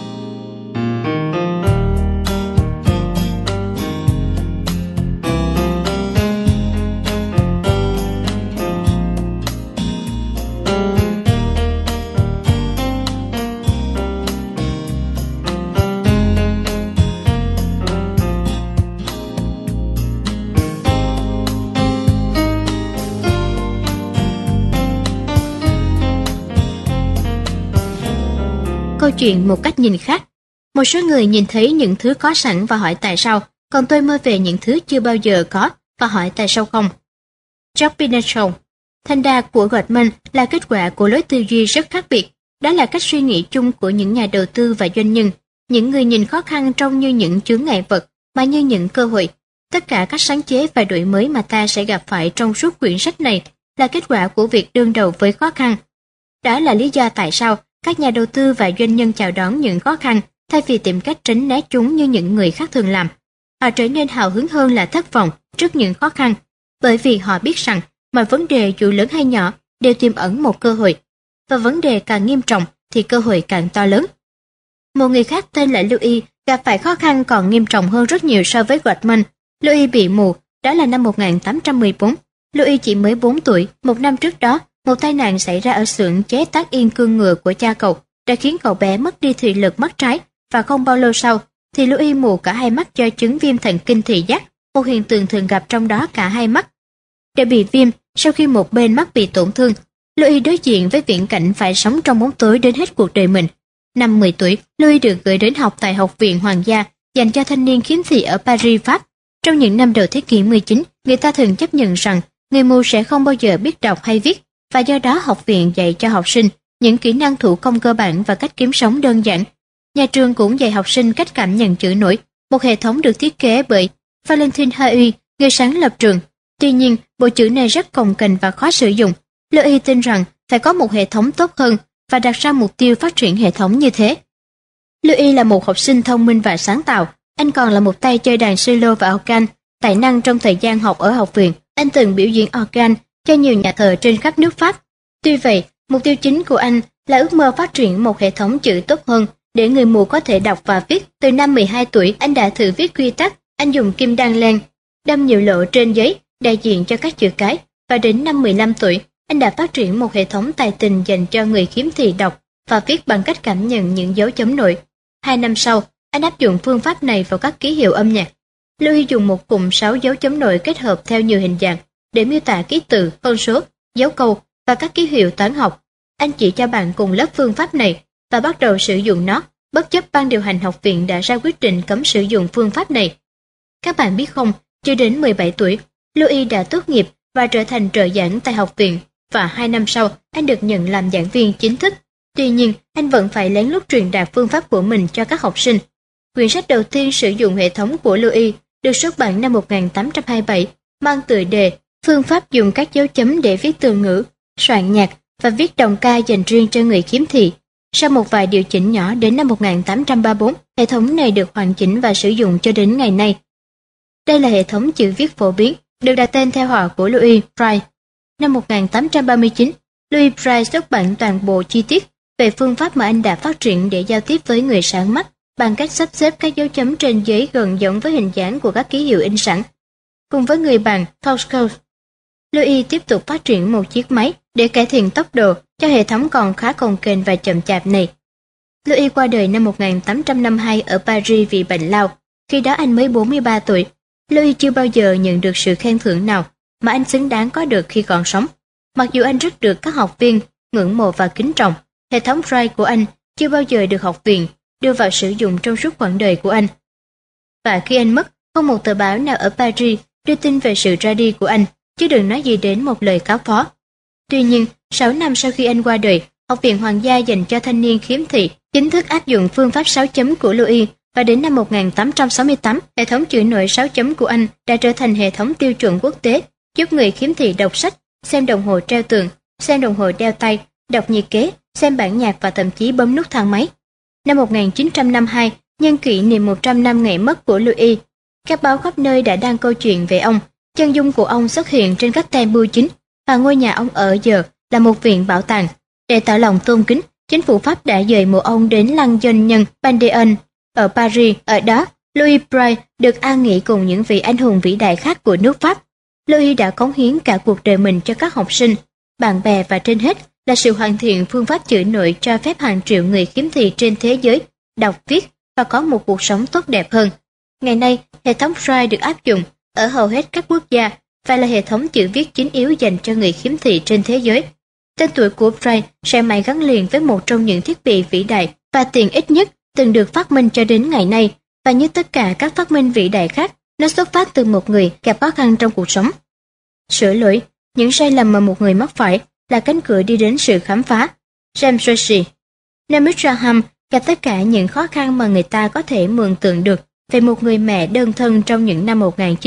Câu chuyện một cách nhìn khác. Một số người nhìn thấy những thứ có sẵn và hỏi tại sao, còn tôi mơ về những thứ chưa bao giờ có và hỏi tại sao không. George Pinchot. Thành đạt của Goldman là kết quả của lối tư duy rất khác biệt. Đó là cách suy nghĩ chung của những nhà đầu tư và doanh nhân, những người nhìn khó khăn trông như những chướng ngại vật mà như những cơ hội. Tất cả các sáng chế và đổi mới mà ta sẽ gặp phải trong suốt quyển sách này là kết quả của việc đương đầu với khó khăn. Đó là lý do tại sao các nhà đầu tư và doanh nhân chào đón những khó khăn thay vì tìm cách tránh né chúng như những người khác thường làm. Họ trở nên hào hứng hơn là thất vọng trước những khó khăn, bởi vì họ biết rằng mọi vấn đề dù lớn hay nhỏ đều tiềm ẩn một cơ hội, và vấn đề càng nghiêm trọng thì cơ hội càng to lớn. Một người khác tên là Louis gặp phải khó khăn còn nghiêm trọng hơn rất nhiều so với Goldman. Louis bị mù, đó là năm 1814. Louis chỉ mới 4 tuổi, một năm trước đó, một tai nạn xảy ra ở xưởng chế tác yên cương ngựa của cha cậu đã khiến cậu bé mất đi thị lực mắt trái, và không bao lâu sau thì Louis mù cả hai mắt do chứng viêm thần kinh thị giác, một hiện tượng thường gặp trong đó cả hai mắt. Để bị viêm, sau khi một bên mắt bị tổn thương, Louis đối diện với viễn cảnh phải sống trong bóng tối đến hết cuộc đời mình. Năm 10 tuổi, Louis được gửi đến học tại Học viện Hoàng gia dành cho thanh niên khiếm thị ở Paris, Pháp. Trong những năm đầu thế kỷ 19, người ta thường chấp nhận rằng người mù sẽ không bao giờ biết đọc hay viết, và do đó học viện dạy cho học sinh những kỹ năng thủ công cơ bản và cách kiếm sống đơn giản. Nhà trường cũng dạy học sinh cách cảm nhận chữ nổi, một hệ thống được thiết kế bởi Valentin Hauy, người sáng lập trường. Tuy nhiên, bộ chữ này rất cồng kềnh và khó sử dụng. Louis tin rằng phải có một hệ thống tốt hơn và đặt ra mục tiêu phát triển hệ thống như thế. Louis là một học sinh thông minh và sáng tạo. Anh còn là một tay chơi đàn cello và organ, tài năng. Trong thời gian học ở học viện, anh từng biểu diễn organ cho nhiều nhà thờ trên khắp nước Pháp. Tuy vậy, mục tiêu chính của anh là ước mơ phát triển một hệ thống chữ tốt hơn để người mù có thể đọc và viết. Từ năm 12 tuổi, anh đã thử viết quy tắc Anh dùng kim đan len đâm nhiều lỗ trên giấy đại diện cho các chữ cái, và đến năm 15 tuổi, anh đã phát triển một hệ thống tài tình dành cho người khiếm thị đọc và viết bằng cách cảm nhận những dấu chấm nổi. 2 năm sau, anh áp dụng phương pháp này vào các ký hiệu âm nhạc. Louis dùng một cụm 6 dấu chấm nổi kết hợp theo nhiều hình dạng để miêu tả ký tự, con số, dấu câu và các ký hiệu toán học. Anh chỉ cho bạn cùng lớp phương pháp này và bắt đầu sử dụng nó, bất chấp ban điều hành học viện đã ra quyết định cấm sử dụng phương pháp này. Các bạn biết không, chưa đến 17 tuổi, Louis đã tốt nghiệp và trở thành trợ giảng tại học viện, và 2 năm sau, anh được nhận làm giảng viên chính thức. Tuy nhiên, anh vẫn phải lén lút truyền đạt phương pháp của mình cho các học sinh. Quyển sách đầu tiên sử dụng hệ thống của Louis được xuất bản năm 1827, mang tựa đề Phương pháp dùng các dấu chấm để viết từ ngữ, soạn nhạc và viết đồng ca dành riêng cho người khiếm thị. Sau một vài điều chỉnh nhỏ đến năm 1834, hệ thống này được hoàn chỉnh và sử dụng cho đến ngày nay. Đây là hệ thống chữ viết phổ biến, được đặt tên theo họ của Louis Braille. Năm 1839, Louis Braille xuất bản toàn bộ chi tiết về phương pháp mà anh đã phát triển để giao tiếp với người sáng mắt bằng cách sắp xếp các dấu chấm trên giấy gần giống với hình dáng của các ký hiệu in sẵn. Cùng với người bạn Fausto, Louis tiếp tục phát triển một chiếc máy để cải thiện tốc độ cho hệ thống còn khá cồng kềnh và chậm chạp này. Louis qua đời năm 1852 ở Paris vì bệnh lao. Khi đó anh mới 43 tuổi. Louis chưa bao giờ nhận được sự khen thưởng nào mà anh xứng đáng có được khi còn sống. Mặc dù anh rất được các học viên ngưỡng mộ và kính trọng, hệ thống Braille của anh chưa bao giờ được học viện đưa vào sử dụng trong suốt quãng đời của anh. Và khi anh mất, không một tờ báo nào ở Paris đưa tin về sự ra đi của anh, chứ đừng nói gì đến một lời cáo phó. Tuy nhiên, 6 năm sau khi anh qua đời, Học viện Hoàng gia dành cho thanh niên khiếm thị chính thức áp dụng phương pháp 6 chấm của Louis, và đến năm 1868, hệ thống chữ nổi 6 chấm của anh đã trở thành hệ thống tiêu chuẩn quốc tế, giúp người khiếm thị đọc sách, xem đồng hồ treo tường, xem đồng hồ đeo tay, đọc nhiệt kế, xem bản nhạc và thậm chí bấm nút thang máy. Năm 1952, nhân kỷ niệm 100 năm ngày mất của Louis, các báo khắp nơi đã đăng câu chuyện về ông. Chân dung của ông xuất hiện trên các tem bưu chính, và ngôi nhà ông ở giờ là một viện bảo tàng. Để tỏ lòng tôn kính, chính phủ Pháp đã dời mộ ông đến lăng doanh nhân Pantheon ở Paris. Ở đó, Louis Braille được an nghỉ cùng những vị anh hùng vĩ đại khác của nước Pháp. Louis đã cống hiến cả cuộc đời mình cho các học sinh, bạn bè và trên hết là sự hoàn thiện phương pháp chữ nổi cho phép hàng triệu người khiếm thị trên thế giới đọc, viết và có một cuộc sống tốt đẹp hơn. Ngày nay, hệ thống Braille được áp dụng ở hầu hết các quốc gia và là hệ thống chữ viết chính yếu dành cho người khiếm thị trên thế giới. Tên tuổi của Braille sẽ mãi gắn liền với một trong những thiết bị vĩ đại và tiện ích nhất từng được phát minh cho đến ngày nay, và như tất cả các phát minh vĩ đại khác, nó xuất phát từ một người gặp khó khăn trong cuộc sống. Sửa lỗi, những sai lầm mà một người mắc phải là cánh cửa đi đến sự khám phá. James Tracy. Naomi Graham gặp tất cả những khó khăn mà người ta có thể mường tượng được về một người mẹ đơn thân trong những năm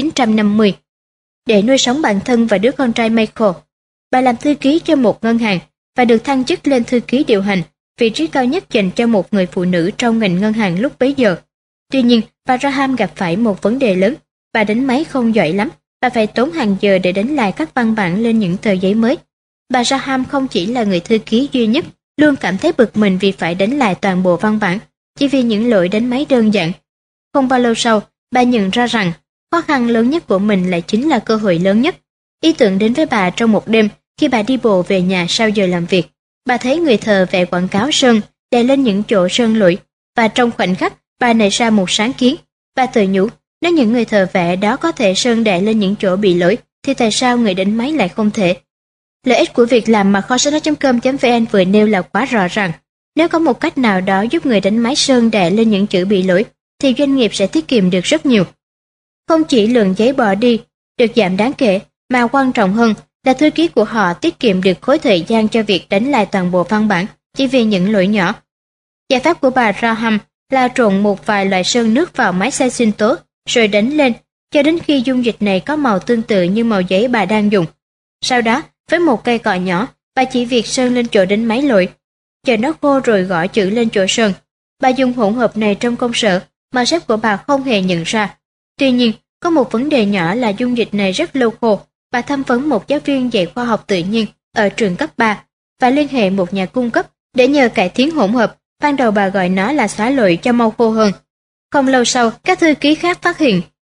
1950. Để nuôi sống bản thân và đứa con trai Michael, bà làm thư ký cho một ngân hàng và được thăng chức lên thư ký điều hành, vị trí cao nhất dành cho một người phụ nữ trong ngành ngân hàng lúc bấy giờ. Tuy nhiên, bà Graham gặp phải một vấn đề lớn. Bà đánh máy không giỏi lắm, bà phải tốn hàng giờ để đánh lại các văn bản lên những tờ giấy mới. Bà Graham không chỉ là người thư ký duy nhất, luôn cảm thấy bực mình vì phải đánh lại toàn bộ văn bản, chỉ vì những lỗi đánh máy đơn giản. Không bao lâu sau, bà nhận ra rằng khó khăn lớn nhất của mình lại chính là cơ hội lớn nhất. Ý tưởng đến với bà trong một đêm khi bà đi bộ về nhà sau giờ làm việc. Bà thấy người thợ vẽ quảng cáo sơn đè lên những chỗ sơn lỗi, và trong khoảnh khắc bà nảy ra một sáng kiến. Bà tự nhủ, nếu những người thợ vẽ đó có thể sơn đè lên những chỗ bị lỗi, thì tại sao người đánh máy lại không thể? Lợi ích của việc làm mà kho sách nói.com.vn vừa nêu là quá rõ ràng. Nếu có một cách nào đó giúp người đánh máy sơn đè lên những chữ bị lỗi, thì doanh nghiệp sẽ tiết kiệm được rất nhiều. Không chỉ lượng giấy bỏ đi được giảm đáng kể, mà quan trọng hơn là thư ký của họ tiết kiệm được khối thời gian cho việc đánh lại toàn bộ văn bản chỉ vì những lỗi nhỏ. Giải pháp của bà Graham là trộn một vài loại sơn nước vào máy xay sinh tố rồi đánh lên cho đến khi dung dịch này có màu tương tự như màu giấy bà đang dùng. Sau đó, với một cây cọ nhỏ, bà chỉ việc sơn lên chỗ đánh máy lỗi, chờ nó khô rồi gõ chữ lên chỗ sơn. Bà dùng hỗn hợp này trong công sở mà sếp của bà không hề nhận ra. Tuy nhiên, có một vấn đề nhỏ là dung dịch này rất lâu khô. Bà tham vấn một giáo viên dạy khoa học tự nhiên ở trường cấp 3 và liên hệ một nhà cung cấp để nhờ cải tiến hỗn hợp. Ban đầu bà gọi nó là xóa lỗi cho mau khô hơn. Không lâu sau, các thư ký khác phát hiện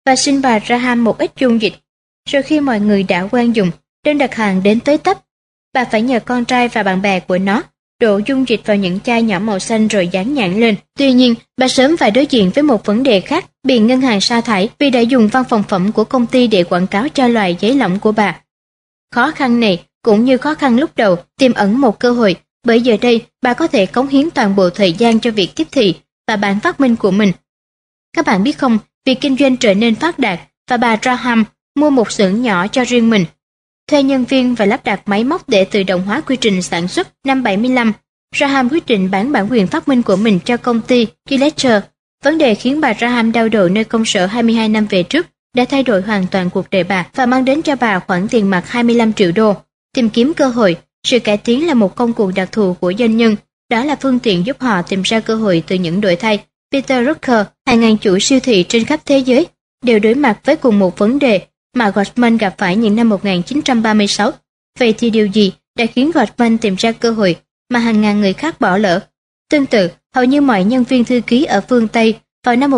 và xin bà Graham một ít dung dịch. Rồi khi mọi người đã quen dùng, đơn đặt hàng đến tới tấp. Bà phải nhờ con trai và bạn bè của nó đổ dung dịch vào những chai nhỏ màu xanh rồi dán nhãn lên. Tuy nhiên, bà sớm phải đối diện với một vấn đề khác, bị ngân hàng sa thải vì đã dùng văn phòng phẩm của công ty để quảng cáo cho loại giấy lỏng của bà. Khó khăn này, cũng như khó khăn lúc đầu, tiềm ẩn một cơ hội, bởi giờ đây bà có thể cống hiến toàn bộ thời gian cho việc tiếp thị và bản phát minh của mình. Các bạn biết không, việc kinh doanh trở nên phát đạt và bà Graham mua một xưởng nhỏ cho riêng mình, thuê nhân viên và lắp đặt máy móc để tự động hóa quy trình sản xuất. Năm 75, Graham quyết định bán bản quyền phát minh của mình cho công ty Gillette. Vấn đề khiến bà Graham đau đầu nơi công sở 22 năm về trước đã thay đổi hoàn toàn cuộc đời bà và mang đến cho bà khoản tiền mặt 25 triệu đô. Tìm kiếm cơ hội, sự cải tiến là một công cụ đặc thù của doanh nhân, đó là phương tiện giúp họ tìm ra cơ hội từ những đổi thay. Peter Drucker, hàng ngàn chuỗi siêu thị trên khắp thế giới đều đối mặt với cùng một vấn đề mà Goldman gặp phải những năm 1936. Vậy thì điều gì đã khiến Goldman tìm ra cơ hội mà hàng ngàn người khác bỏ lỡ? Tương tự, hầu như mọi nhân viên thư ký ở phương Tây vào năm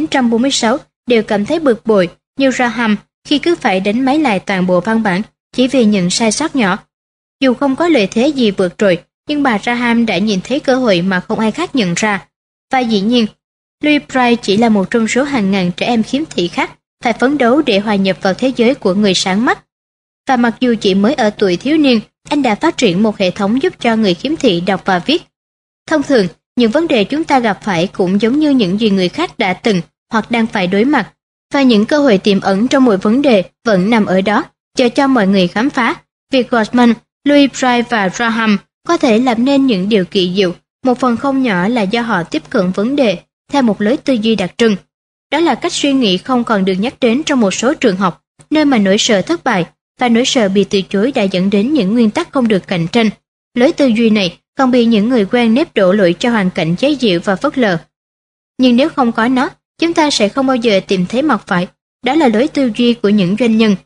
1946 đều cảm thấy bực bội như Graham khi cứ phải đánh máy lại toàn bộ văn bản chỉ vì những sai sót nhỏ. Dù không có lợi thế gì vượt trội, nhưng bà Graham đã nhìn thấy cơ hội mà không ai khác nhận ra. Và dĩ nhiên, Louis Braille chỉ là một trong số hàng ngàn trẻ em khiếm thị khác phải phấn đấu để hòa nhập vào thế giới của người sáng mắt. Và mặc dù chỉ mới ở tuổi thiếu niên, anh đã phát triển một hệ thống giúp cho người khiếm thị đọc và viết. Thông thường, những vấn đề chúng ta gặp phải cũng giống như những gì người khác đã từng hoặc đang phải đối mặt, và những cơ hội tiềm ẩn trong mỗi vấn đề vẫn nằm ở đó, chờ cho mọi người khám phá. Việc Goldman, Louis Braille và Graham có thể làm nên những điều kỳ diệu, một phần không nhỏ là do họ tiếp cận vấn đề theo một lối tư duy đặc trưng. Đó là cách suy nghĩ không còn được nhắc đến trong một số trường học, nơi mà nỗi sợ thất bại và nỗi sợ bị từ chối đã dẫn đến những nguyên tắc không được cạnh tranh. Lối tư duy này còn bị những người quen nếp đổ lỗi cho hoàn cảnh chế giễu và phớt lờ. Nhưng nếu không có nó, chúng ta sẽ không bao giờ tìm thấy mặt phải. Đó là lối tư duy của những doanh nhân.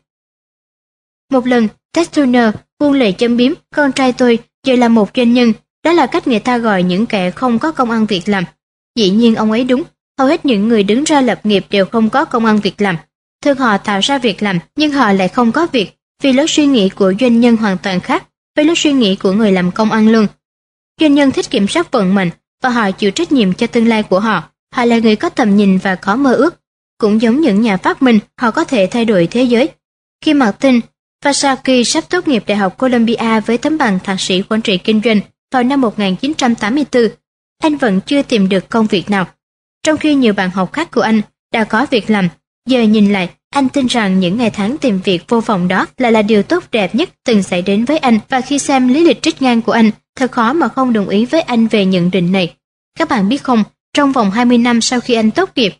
Một lần, Ted Turner buông lời châm biếm, con trai tôi giờ là một doanh nhân. Đó là cách người ta gọi những kẻ không có công ăn việc làm. Dĩ nhiên ông ấy đúng, hầu hết những người đứng ra lập nghiệp đều không có công ăn việc làm. Thường họ tạo ra việc làm, nhưng họ lại không có việc, vì lối suy nghĩ của doanh nhân hoàn toàn khác với lối suy nghĩ của người làm công ăn lương. Doanh nhân thích kiểm soát vận mệnh và họ chịu trách nhiệm cho tương lai của họ. Họ là người có tầm nhìn và có mơ ước. Cũng giống những nhà phát minh, họ có thể thay đổi thế giới. Khi Martin Vassaki sắp tốt nghiệp Đại học Columbia với tấm bằng thạc sĩ quản trị kinh doanh vào năm 1984, anh vẫn chưa tìm được công việc nào. Trong khi nhiều bạn học khác của anh đã có việc làm, giờ nhìn lại, anh tin rằng những ngày tháng tìm việc vô vọng đó là điều tốt đẹp nhất từng xảy đến với anh, và khi xem lý lịch trích ngang của anh, thật khó mà không đồng ý với anh về nhận định này. Các bạn biết không, trong vòng 20 năm sau khi anh tốt nghiệp,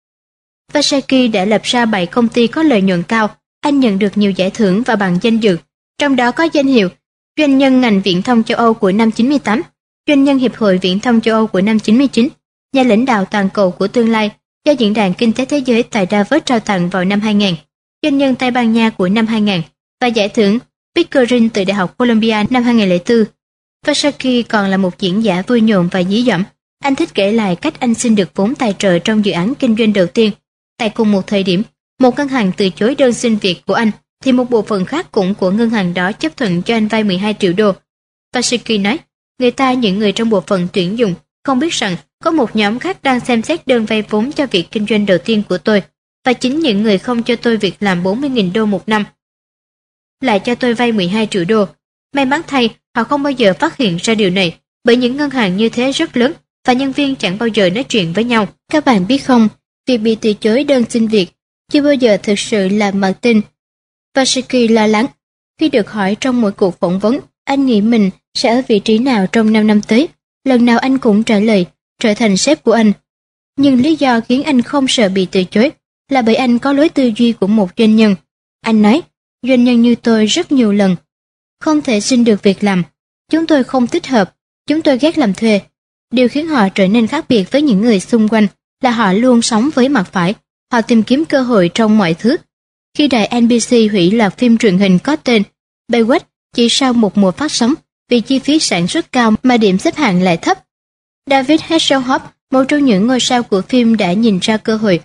Vassaki đã lập ra 7 công ty có lợi nhuận cao. Anh nhận được nhiều giải thưởng và bằng danh dự, trong đó có danh hiệu Doanh nhân ngành viễn thông châu Âu của năm 98, Doanh nhân Hiệp hội Viễn thông châu Âu của năm 99, Nhà lãnh đạo toàn cầu của tương lai do Diễn đàn Kinh tế Thế giới tại Davos trao tặng vào năm 2000, Doanh nhân Tây Ban Nha của năm 2000 và giải thưởng Pickering từ Đại học Columbia năm 2004. Vassaki còn là một diễn giả vui nhộn và dí dỏm. Anh thích kể lại cách anh xin được vốn tài trợ trong dự án kinh doanh đầu tiên. Tại cùng một thời điểm, một ngân hàng từ chối đơn xin việc của anh, thì một bộ phận khác cũng của ngân hàng đó chấp thuận cho anh vay 12 triệu đô. Vassaki nói, những người trong bộ phận tuyển dụng không biết rằng có một nhóm khác đang xem xét đơn vay vốn cho việc kinh doanh đầu tiên của tôi, và chính những người không cho tôi việc làm 40.000 đô một năm lại cho tôi vay 12 triệu đô. May mắn thay, họ không bao giờ phát hiện ra điều này, bởi những ngân hàng như thế rất lớn và nhân viên chẳng bao giờ nói chuyện với nhau. Các bạn biết không, việc bị từ chối đơn xin việc chưa bao giờ thực sự làm Martin Vassaki lo lắng. Khi được hỏi trong mỗi cuộc phỏng vấn, anh nghĩ mình sẽ ở vị trí nào trong 5 năm tới, lần nào anh cũng trả lời trở thành sếp của anh. Nhưng lý do khiến anh không sợ bị từ chối là bởi anh có lối tư duy của một doanh nhân. Anh nói, doanh nhân như tôi rất nhiều lần không thể xin được việc làm. Chúng tôi không thích hợp, chúng tôi ghét làm thuê. Điều khiến họ trở nên khác biệt với những người xung quanh là họ luôn sống với mặt phải. Họ tìm kiếm cơ hội trong mọi thứ. Khi đài NBC hủy loạt phim truyền hình có tên Baywatch chỉ sau một mùa phát sóng vì chi phí sản xuất cao mà điểm xếp hạng lại thấp, David Hasselhoff, một trong những ngôi sao của phim, đã nhìn ra cơ hội.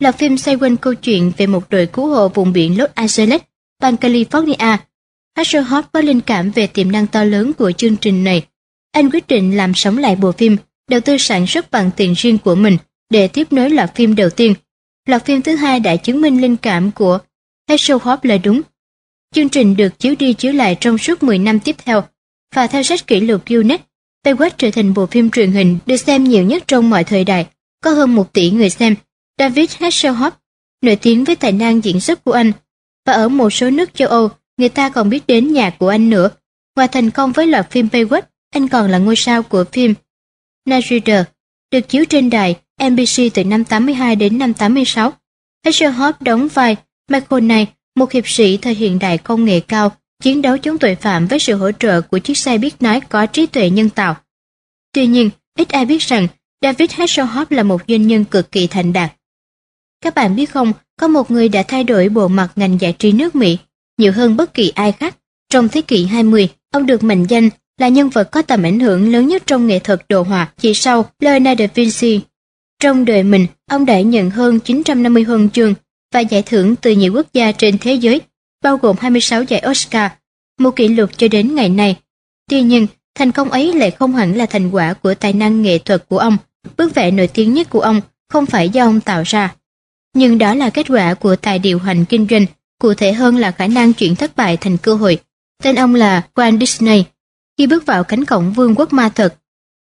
Loạt phim xoay quanh câu chuyện về một đội cứu hộ vùng biển Los Angeles, bang California. Hasselhoff có linh cảm về tiềm năng to lớn của chương trình này. Anh quyết định làm sống lại bộ phim, đầu tư sản xuất bằng tiền riêng của mình để tiếp nối loạt phim đầu tiên. Loạt phim thứ hai đã chứng minh linh cảm của Hasselhoff là đúng. Chương trình được chiếu đi chiếu lại trong suốt 10 năm tiếp theo, và theo sách kỷ lục Guinness, Baywatch trở thành bộ phim truyền hình được xem nhiều nhất trong mọi thời đại, có hơn 1 tỷ người xem. David Hasselhoff nổi tiếng với tài năng diễn xuất của anh, và ở một số nước châu Âu, người ta còn biết đến nhạc của anh nữa. Ngoài thành công với loạt phim Baywatch, anh còn là ngôi sao của phim Knight Rider, được chiếu trên đài NBC từ năm 82 đến năm 86. Hasselhoff đóng vai Michael Knight, một hiệp sĩ thời hiện đại công nghệ cao, chiến đấu chống tội phạm với sự hỗ trợ của chiếc xe biết nói có trí tuệ nhân tạo. Tuy nhiên, ít ai biết rằng David Hasselhoff là một doanh nhân cực kỳ thành đạt. Các bạn biết không, có một người đã thay đổi bộ mặt ngành giải trí nước Mỹ nhiều hơn bất kỳ ai khác. Trong thế kỷ 20, ông được mệnh danh là nhân vật có tầm ảnh hưởng lớn nhất trong nghệ thuật đồ họa, chỉ sau Leonardo da Vinci. Trong đời mình, ông đã nhận hơn 950 huân chương và giải thưởng từ nhiều quốc gia trên thế giới, bao gồm 26 giải Oscar, một kỷ lục cho đến ngày nay. Tuy nhiên, thành công ấy lại không hẳn là thành quả của tài năng nghệ thuật của ông. Bức vẽ nổi tiếng nhất của ông không phải do ông tạo ra, nhưng đó là kết quả của tài điều hành kinh doanh, cụ thể hơn là khả năng chuyển thất bại thành cơ hội. Tên ông là Walt Disney. Khi bước vào cánh cổng vương quốc ma thuật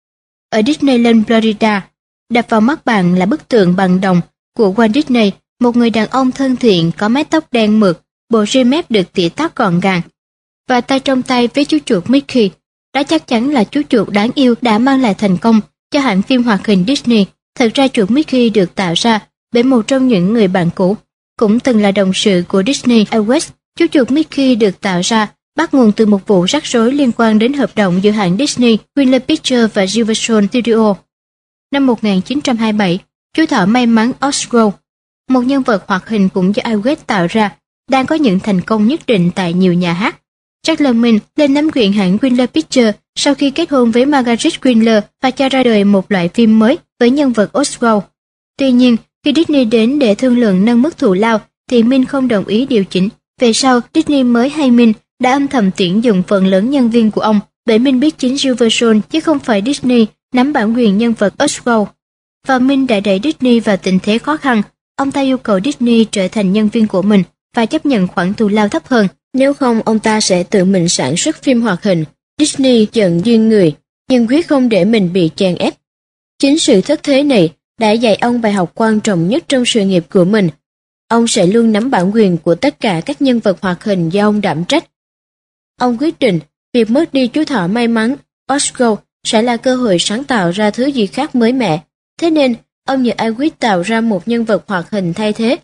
ở Disneyland Florida, đập vào mắt bạn là bức tượng bằng đồng của Walt Disney, một người đàn ông thân thiện có mái tóc đen mượt, bộ ria mép được tỉa tóc gọn gàng, và tay trong tay với chú chuột Mickey. Đó chắc chắn là chú chuột đáng yêu đã mang lại thành công cho hãng phim hoạt hình Disney. Thật ra chuột Mickey được tạo ra bởi một trong những người bạn cũ, cũng từng là đồng sự của Disney Airways. Chú chuột Mickey được tạo ra bắt nguồn từ một vụ rắc rối liên quan đến hợp đồng giữa hãng Disney, Warner Pictures và Universal Studios. Năm 1927, chú thỏ may mắn Oswald, một nhân vật hoạt hình cũng do Airways tạo ra, đang có những thành công nhất định tại nhiều nhà hát. Jack Lemmon lên nắm quyền hãng Warner Pictures sau khi kết hôn với Margaret Quinlan và cho ra đời một loại phim mới với nhân vật Oswald. Tuy nhiên, khi Disney đến để thương lượng nâng mức thù lao, thì Min không đồng ý điều chỉnh. Về sau, Disney mới hay Min đã âm thầm tuyển dụng phần lớn nhân viên của ông, bởi Min biết chính Universal chứ không phải Disney nắm bản quyền nhân vật Oswald. Và Min đã đẩy Disney vào tình thế khó khăn. Ông ta yêu cầu Disney trở thành nhân viên của mình và chấp nhận khoản thù lao thấp hơn. Nếu không, ông ta sẽ tự mình sản xuất phim hoạt hình. Disney giận điên người, nhưng quyết không để mình bị chèn ép. Chính sự thất thế này đã dạy ông bài học quan trọng nhất trong sự nghiệp của mình. Ông sẽ luôn nắm bản quyền của tất cả các nhân vật hoạt hình do ông đảm trách. Ông quyết định việc mất đi chú thỏ may mắn Oswald sẽ là cơ hội sáng tạo ra thứ gì khác mới mẻ. Thế nên, ông nhờ Airways tạo ra một nhân vật hoạt hình thay thế.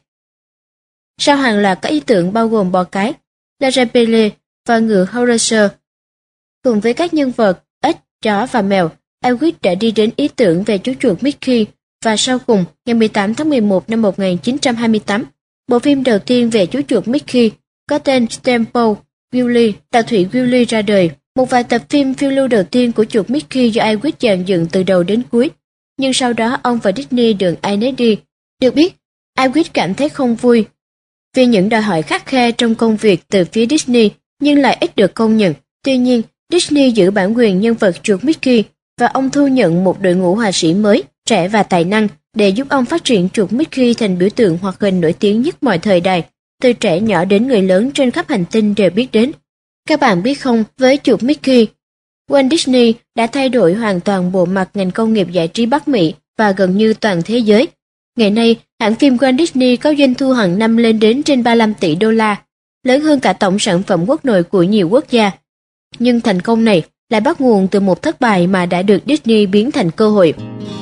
Sau hàng loạt các ý tưởng bao gồm bò cái, La Rapelle và ngựa Horace, cùng với các nhân vật ếch, chó và mèo, Airways đã đi đến ý tưởng về chú chuột Mickey, và sau cùng, ngày 18 tháng 11 năm 1928, bộ phim đầu tiên về chú chuột Mickey có tên Steamboat Willie, tàu thủy Willie ra đời. Một vài tập phim phiêu lưu đầu tiên của chuột Mickey do Airways dàn dựng từ đầu đến cuối, nhưng sau đó ông và Disney đường ai nấy đi. Được biết, Airways cảm thấy không vui vì những đòi hỏi khắt khe trong công việc từ phía Disney nhưng lại ít được công nhận. Tuy nhiên, Disney giữ bản quyền nhân vật chuột Mickey và ông thu nhận một đội ngũ họa sĩ mới, trẻ và tài năng để giúp ông phát triển chuột Mickey thành biểu tượng hoạt hình nổi tiếng nhất mọi thời đại, từ trẻ nhỏ đến người lớn trên khắp hành tinh đều biết đến. Các bạn biết không, với chuột Mickey, Walt Disney đã thay đổi hoàn toàn bộ mặt ngành công nghiệp giải trí Bắc Mỹ và gần như toàn thế giới. Ngày nay, hãng phim Walt Disney có doanh thu hàng năm lên đến trên 35 tỷ đô la, lớn hơn cả tổng sản phẩm quốc nội của nhiều quốc gia. Nhưng thành công này lại bắt nguồn từ một thất bại mà đã được Disney biến thành cơ hội.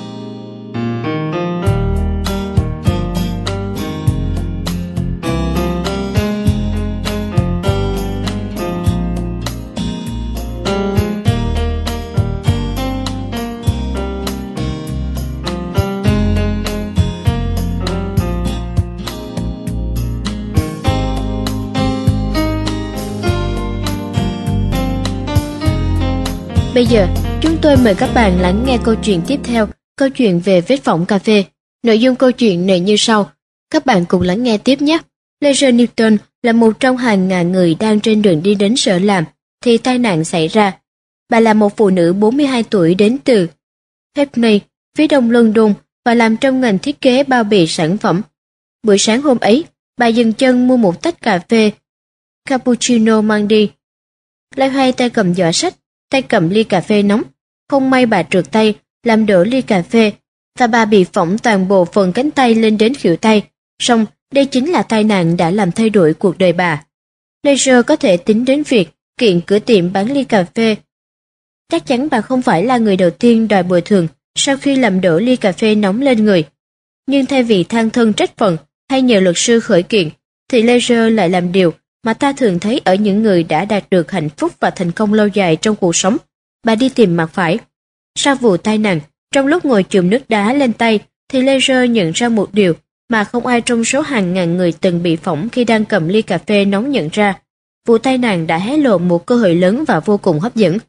Bây giờ, chúng tôi mời các bạn lắng nghe câu chuyện tiếp theo, câu chuyện về vết phỏng cà phê. Nội dung câu chuyện này như sau. Các bạn cùng lắng nghe tiếp nhé. Lisa Newton là một trong hàng ngàn người đang trên đường đi đến sở làm, thì tai nạn xảy ra. Bà là một phụ nữ 42 tuổi đến từ Hackney, phía đông London và làm trong ngành thiết kế bao bì sản phẩm. Buổi sáng hôm ấy, bà dừng chân mua một tách cà phê cappuccino mang đi. Loay hoay tay cầm giỏ sách, tay cầm ly cà phê nóng. Không may bà trượt tay, làm đổ ly cà phê, và bà bị phỏng toàn bộ phần cánh tay lên đến khuỷu tay. Song đây chính là tai nạn đã làm thay đổi cuộc đời bà. Laser có thể tính đến việc kiện cửa tiệm bán ly cà phê. Chắc chắn bà không phải là người đầu tiên đòi bồi thường sau khi làm đổ ly cà phê nóng lên người. Nhưng thay vì than thân trách phận hay nhờ luật sư khởi kiện, thì Laser lại làm điều mà ta thường thấy ở những người đã đạt được hạnh phúc và thành công lâu dài trong cuộc sống. Bà đi tìm mặt phải. Sau vụ tai nạn, trong lúc ngồi chùm nước đá lên tay, thì Laser nhận ra một điều mà không ai trong số hàng ngàn người từng bị phỏng khi đang cầm ly cà phê nóng nhận ra. Vụ tai nạn đã hé lộ một cơ hội lớn và vô cùng hấp dẫn.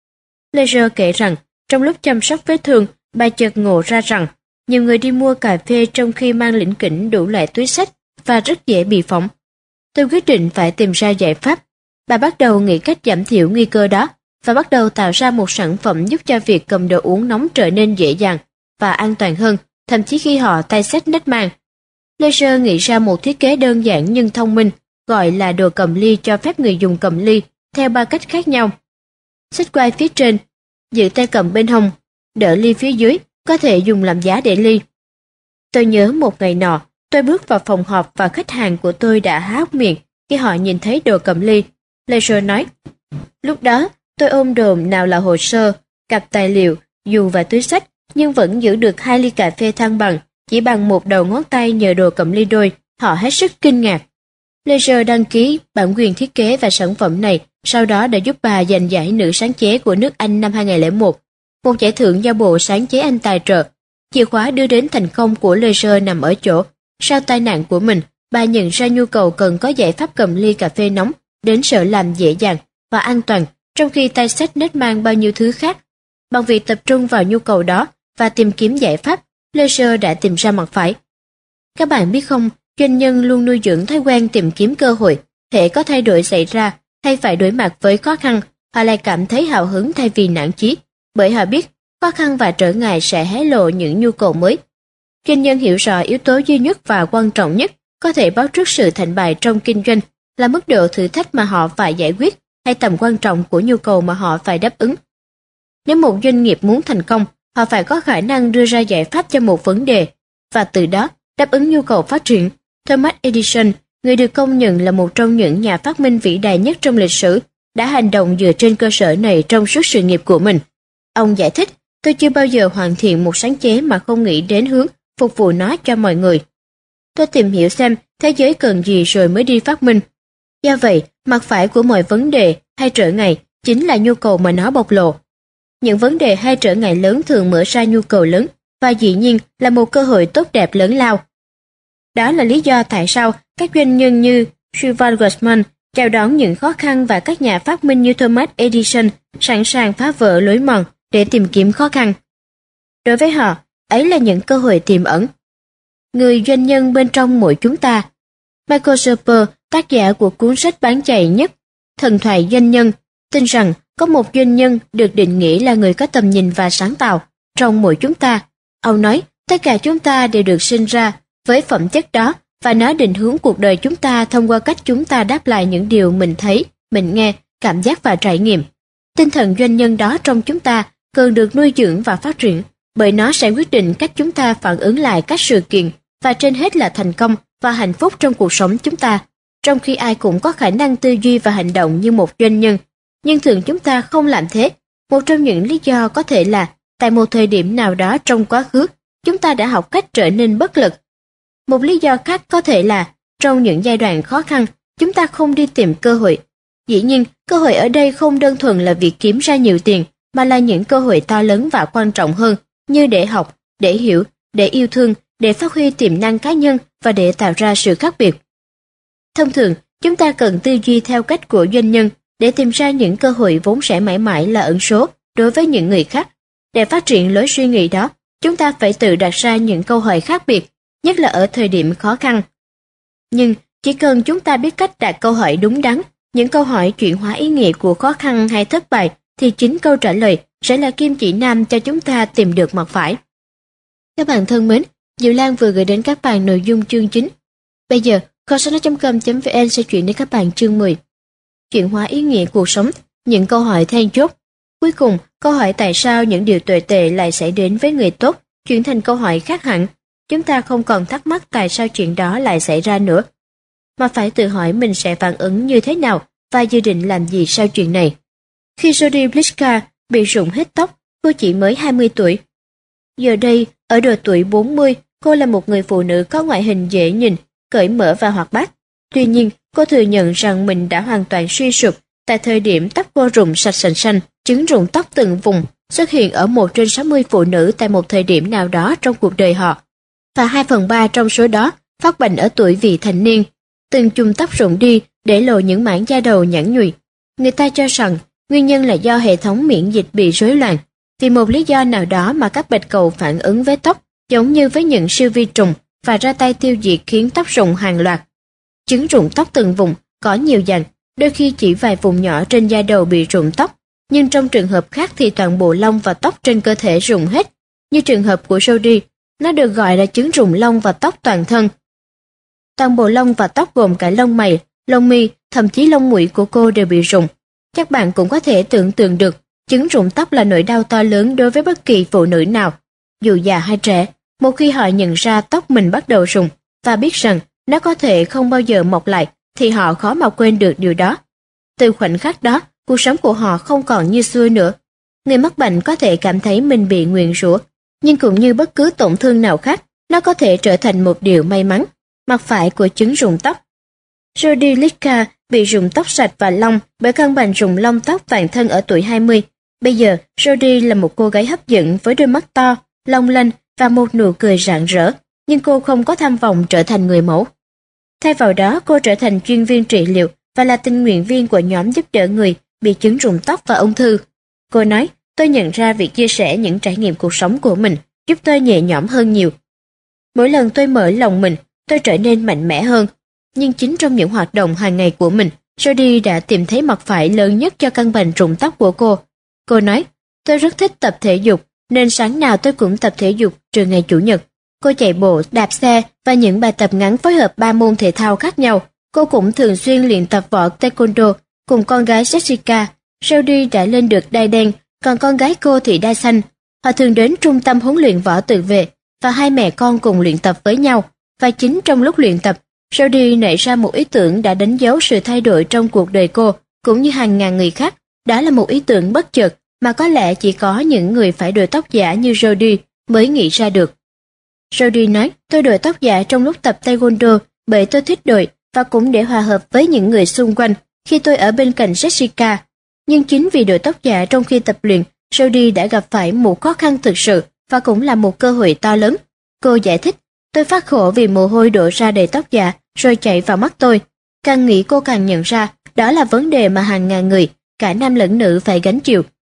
Laser kể rằng, trong lúc chăm sóc vết thương, bà chợt ngộ ra rằng nhiều người đi mua cà phê trong khi mang lỉnh kỉnh đủ loại túi xách và rất dễ bị phỏng. Tôi quyết định phải tìm ra giải pháp. Bà bắt đầu nghĩ cách giảm thiểu nguy cơ đó và bắt đầu tạo ra một sản phẩm giúp cho việc cầm đồ uống nóng trở nên dễ dàng và an toàn hơn, thậm chí khi họ tay xách nách mang. Laser nghĩ ra một thiết kế đơn giản nhưng thông minh, gọi là đồ cầm ly cho phép người dùng cầm ly theo 3 cách khác nhau. Xách quai phía trên, giữ tay cầm bên hông, đỡ ly phía dưới, có thể dùng làm giá để ly. Tôi nhớ một ngày nọ, tôi bước vào phòng họp và khách hàng của tôi đã há hốc miệng khi họ nhìn thấy đồ cầm ly. Laser nói, lúc đó tôi ôm đồm nào là hồ sơ, cặp tài liệu, dù và túi xách, nhưng vẫn giữ được 2 ly cà phê thăng bằng, chỉ bằng một đầu ngón tay nhờ đồ cầm ly đôi. Họ hết sức kinh ngạc. Laser đăng ký bản quyền thiết kế và sản phẩm này, sau đó đã giúp bà giành giải nữ sáng chế của nước Anh năm 2001, một giải thưởng do Bộ Sáng chế Anh tài trợ. Chìa khóa đưa đến thành công của Laser nằm ở chỗ, sau tai nạn của mình, bà nhận ra nhu cầu cần có giải pháp cầm ly cà phê nóng đến sở làm dễ dàng và an toàn, trong khi tay xách nách mang bao nhiêu thứ khác. Bằng việc tập trung vào nhu cầu đó và tìm kiếm giải pháp, Laser đã tìm ra mặt phải. Các bạn biết không, doanh nhân luôn nuôi dưỡng thói quen tìm kiếm cơ hội. Hễ có thay đổi xảy ra hay phải đối mặt với khó khăn, họ lại cảm thấy hào hứng thay vì nản chí, bởi họ biết khó khăn và trở ngại sẽ hé lộ những nhu cầu mới. Doanh nhân hiểu rõ yếu tố duy nhất và quan trọng nhất có thể báo trước sự thành bại trong kinh doanh là mức độ thử thách mà họ phải giải quyết hay tầm quan trọng của nhu cầu mà họ phải đáp ứng. Nếu một doanh nghiệp muốn thành công, họ phải có khả năng đưa ra giải pháp cho một vấn đề và từ đó đáp ứng nhu cầu phát triển. Thomas Edison, người được công nhận là một trong những nhà phát minh vĩ đại nhất trong lịch sử, đã hành động dựa trên cơ sở này trong suốt sự nghiệp của mình. Ông giải thích, tôi chưa bao giờ hoàn thiện một sáng chế mà không nghĩ đến hướng phục vụ nó cho mọi người. Tôi tìm hiểu xem thế giới cần gì rồi mới đi phát minh. Do vậy, mặt phải của mọi vấn đề hay trở ngại chính là nhu cầu mà nó bộc lộ. Những vấn đề hay trở ngại lớn thường mở ra nhu cầu lớn và dĩ nhiên là một cơ hội tốt đẹp lớn lao. Đó là lý do tại sao các doanh nhân như Stephen Grossman chào đón những khó khăn và các nhà phát minh như Thomas Edison sẵn sàng phá vỡ lối mòn để tìm kiếm khó khăn. Đối với họ, ấy là những cơ hội tiềm ẩn. Người doanh nhân bên trong mỗi chúng ta. Michael Serper, tác giả của cuốn sách bán chạy nhất Thần thoại doanh nhân, tin rằng có một doanh nhân được định nghĩa là người có tầm nhìn và sáng tạo trong mỗi chúng ta. Ông nói, tất cả chúng ta đều được sinh ra với phẩm chất đó và nó định hướng cuộc đời chúng ta thông qua cách chúng ta đáp lại những điều mình thấy, mình nghe, cảm giác và trải nghiệm. Tinh thần doanh nhân đó trong chúng ta cần được nuôi dưỡng và phát triển, bởi nó sẽ quyết định cách chúng ta phản ứng lại các sự kiện và trên hết là thành công và hạnh phúc trong cuộc sống chúng ta. Trong khi ai cũng có khả năng tư duy và hành động như một doanh nhân, nhưng thường chúng ta không làm thế. Một trong những lý do có thể là tại một thời điểm nào đó trong quá khứ, chúng ta đã học cách trở nên bất lực. Một lý do khác có thể là trong những giai đoạn khó khăn, chúng ta không đi tìm cơ hội. Dĩ nhiên, cơ hội ở đây không đơn thuần là việc kiếm ra nhiều tiền, mà là những cơ hội to lớn và quan trọng hơn, như để học, để hiểu, để yêu thương, để phát huy tiềm năng cá nhân và để tạo ra sự khác biệt. Thông thường, chúng ta cần tư duy theo cách của doanh nhân để tìm ra những cơ hội vốn sẽ mãi mãi là ẩn số đối với những người khác. Để phát triển lối suy nghĩ đó, chúng ta phải tự đặt ra những câu hỏi khác biệt. nhất là ở thời điểm khó khăn. Nhưng chỉ cần chúng ta biết cách đặt câu hỏi đúng đắn, những câu hỏi chuyển hóa ý nghĩa của khó khăn hay thất bại, thì chính câu trả lời sẽ là kim chỉ nam cho chúng ta tìm được mặt phải. Các bạn thân mến, Diệu Lan vừa gửi đến các bạn nội dung chương 9. Bây giờ, kho sách nói.com.vn sẽ chuyển đến các bạn chương 10. Chuyển hóa ý nghĩa cuộc sống, những câu hỏi then chốt. Cuối cùng, câu hỏi tại sao những điều tồi tệ lại xảy đến với người tốt chuyển thành câu hỏi khác hẳn. Chúng ta không còn thắc mắc tại sao chuyện đó lại xảy ra nữa, mà phải tự hỏi mình sẽ phản ứng như thế nào và dự định làm gì sau chuyện này. Khi Jodie Bliska bị rụng hết tóc, cô chỉ mới 20 tuổi. Giờ đây, ở độ tuổi 40, cô là một người phụ nữ có ngoại hình dễ nhìn, cởi mở và hoạt bát. Tuy nhiên, cô thừa nhận rằng mình đã hoàn toàn suy sụp tại thời điểm tóc cô rụng sạch sành xanh. Chứng rụng tóc từng vùng xuất hiện ở 1 trên 60 phụ nữ tại một thời điểm nào đó trong cuộc đời họ, và 2/3 trong số đó phát bệnh ở tuổi vị thành niên. Từng chùm tóc rụng đi để lộ những mảng da đầu nhẵn nhụi. Người ta cho rằng nguyên nhân là do hệ thống miễn dịch bị rối loạn. Vì một lý do nào đó mà các bạch cầu phản ứng với tóc giống như với những siêu vi trùng và ra tay tiêu diệt khiến tóc rụng hàng loạt. Chứng rụng tóc từng vùng có nhiều dạng, đôi khi chỉ vài vùng nhỏ trên da đầu bị rụng tóc, nhưng trong trường hợp khác thì toàn bộ lông và tóc trên cơ thể rụng hết. Như trường hợp của Jodie, nó được gọi là chứng rụng lông và tóc toàn thân. Toàn bộ lông và tóc gồm cả lông mày, lông mi, thậm chí lông mũi của cô đều bị rụng. Các bạn cũng có thể tưởng tượng được, chứng rụng tóc là nỗi đau to lớn đối với bất kỳ phụ nữ nào, dù già hay trẻ. Một khi họ nhận ra tóc mình bắt đầu rụng và biết rằng nó có thể không bao giờ mọc lại, thì họ khó mà quên được điều đó. Từ khoảnh khắc đó, cuộc sống của họ không còn như xưa nữa. Người mắc bệnh có thể cảm thấy mình bị nguyền rủa, nhưng cũng như bất cứ tổn thương nào khác, nó có thể trở thành một điều may mắn. Mặt phải của chứng rụng tóc. Jodie Bliska bị rụng tóc sạch và lông bởi căn bệnh rụng lông tóc toàn thân ở tuổi 20. Bây giờ, Jodie là một cô gái hấp dẫn với đôi mắt to, long lanh và một nụ cười rạng rỡ, nhưng cô không có tham vọng trở thành người mẫu. Thay vào đó, cô trở thành chuyên viên trị liệu và là tình nguyện viên của nhóm giúp đỡ người bị chứng rụng tóc và ung thư. Cô nói, tôi nhận ra việc chia sẻ những trải nghiệm cuộc sống của mình giúp tôi nhẹ nhõm hơn nhiều. Mỗi lần tôi mở lòng mình, tôi trở nên mạnh mẽ hơn. Nhưng chính trong những hoạt động hàng ngày của mình, Jodie đã tìm thấy mặt phải lớn nhất cho căn bệnh rụng tóc của cô. Cô nói, tôi rất thích tập thể dục, nên sáng nào tôi cũng tập thể dục trừ ngày Chủ nhật. Cô chạy bộ, đạp xe và những bài tập ngắn phối hợp 3 môn thể thao khác nhau. Cô cũng thường xuyên luyện tập võ taekwondo cùng con gái Jessica. Jodie đã lên được đai đen, còn con gái cô thì đai xanh. Họ thường đến trung tâm huấn luyện võ tự vệ và hai mẹ con cùng luyện tập với nhau. Và chính trong lúc luyện tập, Jodie nảy ra một ý tưởng đã đánh dấu sự thay đổi trong cuộc đời cô, cũng như hàng ngàn người khác. Đó là một ý tưởng bất chợt mà có lẽ chỉ có những người phải đổi tóc giả như Jodie mới nghĩ ra được. Jodie nói, tôi đổi tóc giả trong lúc tập taekwondo bởi tôi thích đội và cũng để hòa hợp với những người xung quanh khi tôi ở bên cạnh Jessica. Nhưng chính vì đổi tóc giả trong khi tập luyện, Jodie đã gặp phải một khó khăn thực sự và cũng là một cơ hội to lớn. Cô giải thích, tôi phát khổ vì mồ hôi đổ ra đầy tóc giả rồi chảy vào mắt tôi. Càng nghĩ cô càng nhận ra đó là vấn đề mà hàng ngàn người, cả nam lẫn nữ phải gánh chịu.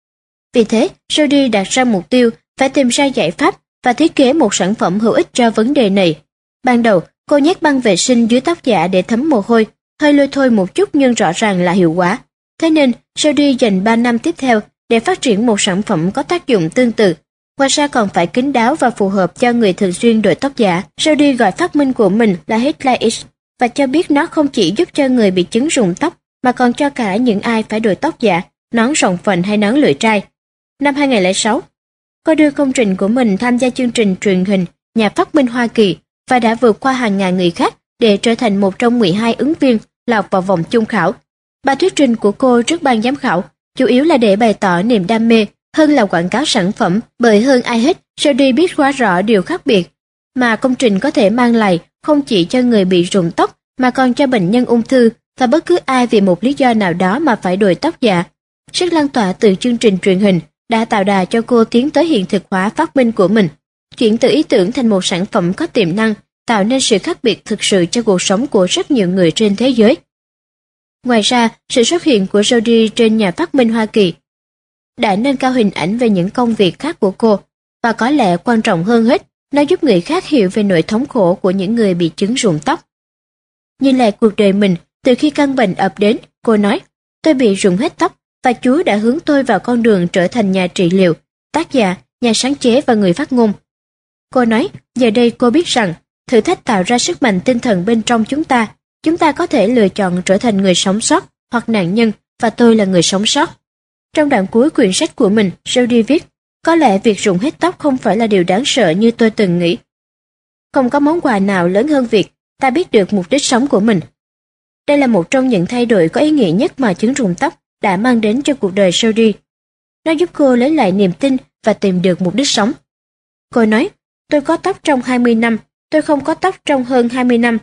Vì thế, Jodie đặt ra mục tiêu phải tìm ra giải pháp và thiết kế một sản phẩm hữu ích cho vấn đề này. Ban đầu, cô nhét băng vệ sinh dưới tóc giả để thấm mồ hôi, hơi lôi thôi một chút nhưng rõ ràng là hiệu quả. Thế nên, Jodie dành 3 năm tiếp theo để phát triển một sản phẩm có tác dụng tương tự. Ngoài ra còn phải kín đáo và phù hợp cho người thường xuyên đổi tóc giả. Jodie gọi phát minh của mình là Headlight X và cho biết nó không chỉ giúp cho người bị chứng rụng tóc mà còn cho cả những ai phải đổi tóc giả, nón rộng vành hay nón lưỡi trai. Năm 2006, cô đưa công trình của mình tham gia chương trình truyền hình Nhà phát minh Hoa Kỳ và đã vượt qua hàng ngàn người khác để trở thành một trong 12 ứng viên lọt vào vòng chung khảo. Bài thuyết trình của cô trước ban giám khảo chủ yếu là để bày tỏ niềm đam mê hơn là quảng cáo sản phẩm, bởi hơn ai hết, Jodie biết quá rõ điều khác biệt mà công trình có thể mang lại không chỉ cho người bị rụng tóc mà còn cho bệnh nhân ung thư và bất cứ ai vì một lý do nào đó mà phải đổi tóc giả. Sức lan tỏa từ chương trình truyền hình đã tạo đà cho cô tiến tới hiện thực hóa phát minh của mình, chuyển từ ý tưởng thành một sản phẩm có tiềm năng, tạo nên sự khác biệt thực sự cho cuộc sống của rất nhiều người trên thế giới. Ngoài ra, sự xuất hiện của Jodie trên Nhà phát minh Hoa Kỳ đã nâng cao hình ảnh về những công việc khác của cô, và có lẽ quan trọng hơn hết, Nó giúp người khác hiểu về nỗi thống khổ của những người bị chứng rụng tóc. Nhìn lại cuộc đời mình, từ khi căn bệnh ập đến, cô nói, tôi bị rụng hết tóc và Chúa đã hướng tôi vào con đường trở thành nhà trị liệu, tác giả, nhà sáng chế và người phát ngôn. Cô nói, giờ đây cô biết rằng, thử thách tạo ra sức mạnh tinh thần bên trong chúng ta có thể lựa chọn trở thành người sống sót hoặc nạn nhân, và tôi là người sống sót. Trong đoạn cuối quyển sách của mình, Jody viết, có lẽ việc rụng hết tóc không phải là điều đáng sợ như tôi từng nghĩ. Không có món quà nào lớn hơn việc ta biết được mục đích sống của mình. Đây là một trong những thay đổi có ý nghĩa nhất mà chứng rụng tóc đã mang đến cho cuộc đời Jody. Nó giúp cô lấy lại niềm tin và tìm được mục đích sống. Cô nói, tôi có tóc trong 20 năm, tôi không có tóc trong hơn 20 năm.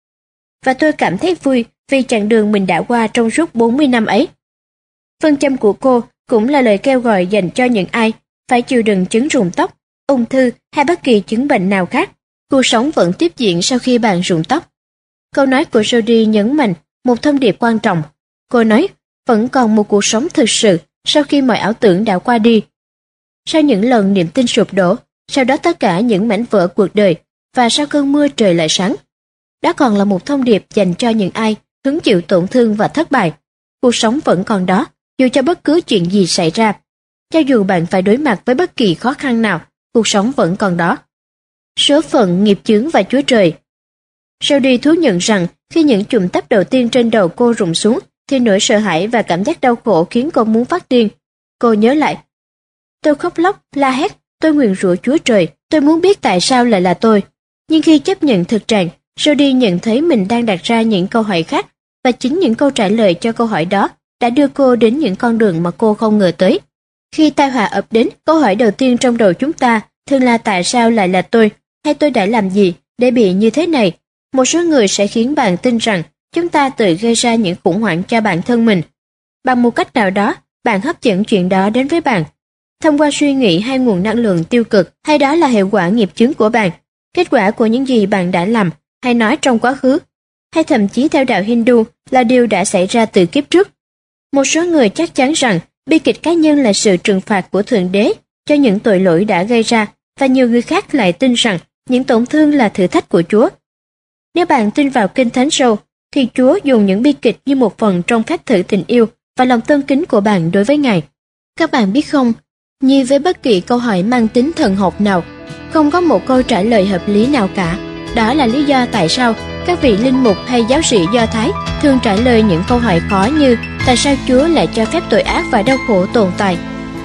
Và tôi cảm thấy vui vì chặng đường mình đã qua trong suốt 40 năm ấy. Phương châm của cô cũng là lời kêu gọi dành cho những ai phải chịu đựng chứng rụng tóc, ung thư hay bất kỳ chứng bệnh nào khác. Cuộc sống vẫn tiếp diễn sau khi bạn rụng tóc. Câu nói của Jody nhấn mạnh một thông điệp quan trọng. Cô nói, vẫn còn một cuộc sống thực sự sau khi mọi ảo tưởng đã qua đi. Sau những lần niềm tin sụp đổ, sau đó tất cả những mảnh vỡ cuộc đời, và sau cơn mưa trời lại sáng. Đó còn là một thông điệp dành cho những ai hứng chịu tổn thương và thất bại. Cuộc sống vẫn còn đó, dù cho bất cứ chuyện gì xảy ra. Cho dù bạn phải đối mặt với bất kỳ khó khăn nào, cuộc sống vẫn còn đó. Số phận, nghiệp chướng và Chúa Trời. Jody thú nhận rằng khi những chùm tóc đầu tiên trên đầu cô rụng xuống, thì nỗi sợ hãi và cảm giác đau khổ khiến cô muốn phát điên. Cô nhớ lại. Tôi khóc lóc, la hét, tôi nguyền rủa Chúa Trời, tôi muốn biết tại sao lại là tôi. Nhưng khi chấp nhận thực trạng, Jody nhận thấy mình đang đặt ra những câu hỏi khác, và chính những câu trả lời cho câu hỏi đó đã đưa cô đến những con đường mà cô không ngờ tới. Khi tai họa ập đến, câu hỏi đầu tiên trong đầu chúng ta thường là tại sao lại là tôi, hay tôi đã làm gì để bị như thế này. Một số người sẽ khiến bạn tin rằng chúng ta tự gây ra những khủng hoảng cho bản thân mình. Bằng một cách nào đó, bạn hấp dẫn chuyện đó đến với bạn. Thông qua suy nghĩ hay nguồn năng lượng tiêu cực, hay đó là hệ quả nghiệp chướng của bạn, kết quả của những gì bạn đã làm, hay nói trong quá khứ, hay thậm chí theo đạo Hindu là điều đã xảy ra từ kiếp trước. Một số người chắc chắn rằng bi kịch cá nhân là sự trừng phạt của Thượng Đế cho những tội lỗi đã gây ra, và nhiều người khác lại tin rằng những tổn thương là thử thách của Chúa. Nếu bạn tin vào Kinh Thánh sâu, thì Chúa dùng những bi kịch như một phần trong phép thử tình yêu và lòng tôn kính của bạn đối với Ngài. Các bạn biết không, như với bất kỳ câu hỏi mang tính thần học nào, không có một câu trả lời hợp lý nào cả. Đó là lý do tại sao các vị linh mục hay giáo sĩ Do Thái thường trả lời những câu hỏi khó như tại sao Chúa lại cho phép tội ác và đau khổ tồn tại.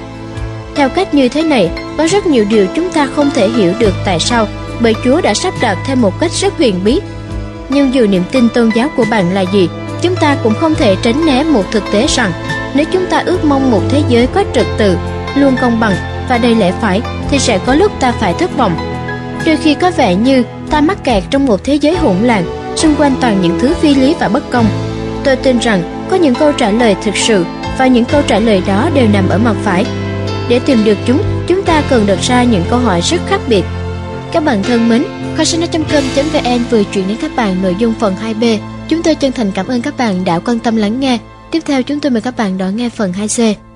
Theo cách như thế này, có rất nhiều điều chúng ta không thể hiểu được tại sao, bởi Chúa đã sắp đặt theo một cách rất huyền bí. Nhưng dù niềm tin tôn giáo của bạn là gì, chúng ta cũng không thể tránh né một thực tế rằng nếu chúng ta ước mong một thế giới có trật tự, luôn công bằng và đầy lẽ phải, thì sẽ có lúc ta phải thất vọng. Đôi khi có vẻ như ta mắc kẹt trong một thế giới hỗn loạn, xung quanh toàn những thứ phi lý và bất công. Tôi tin rằng có những câu trả lời thực sự, và những câu trả lời đó đều nằm ở mặt phải. Để tìm được chúng ta cần đặt ra những câu hỏi rất khác biệt. Các bạn thân mến, kho sách nói.com.vn vừa chuyển đến các bạn nội dung phần 2B. Chúng tôi chân thành cảm ơn các bạn đã quan tâm lắng nghe. Tiếp theo chúng tôi mời các bạn đón nghe phần 2C.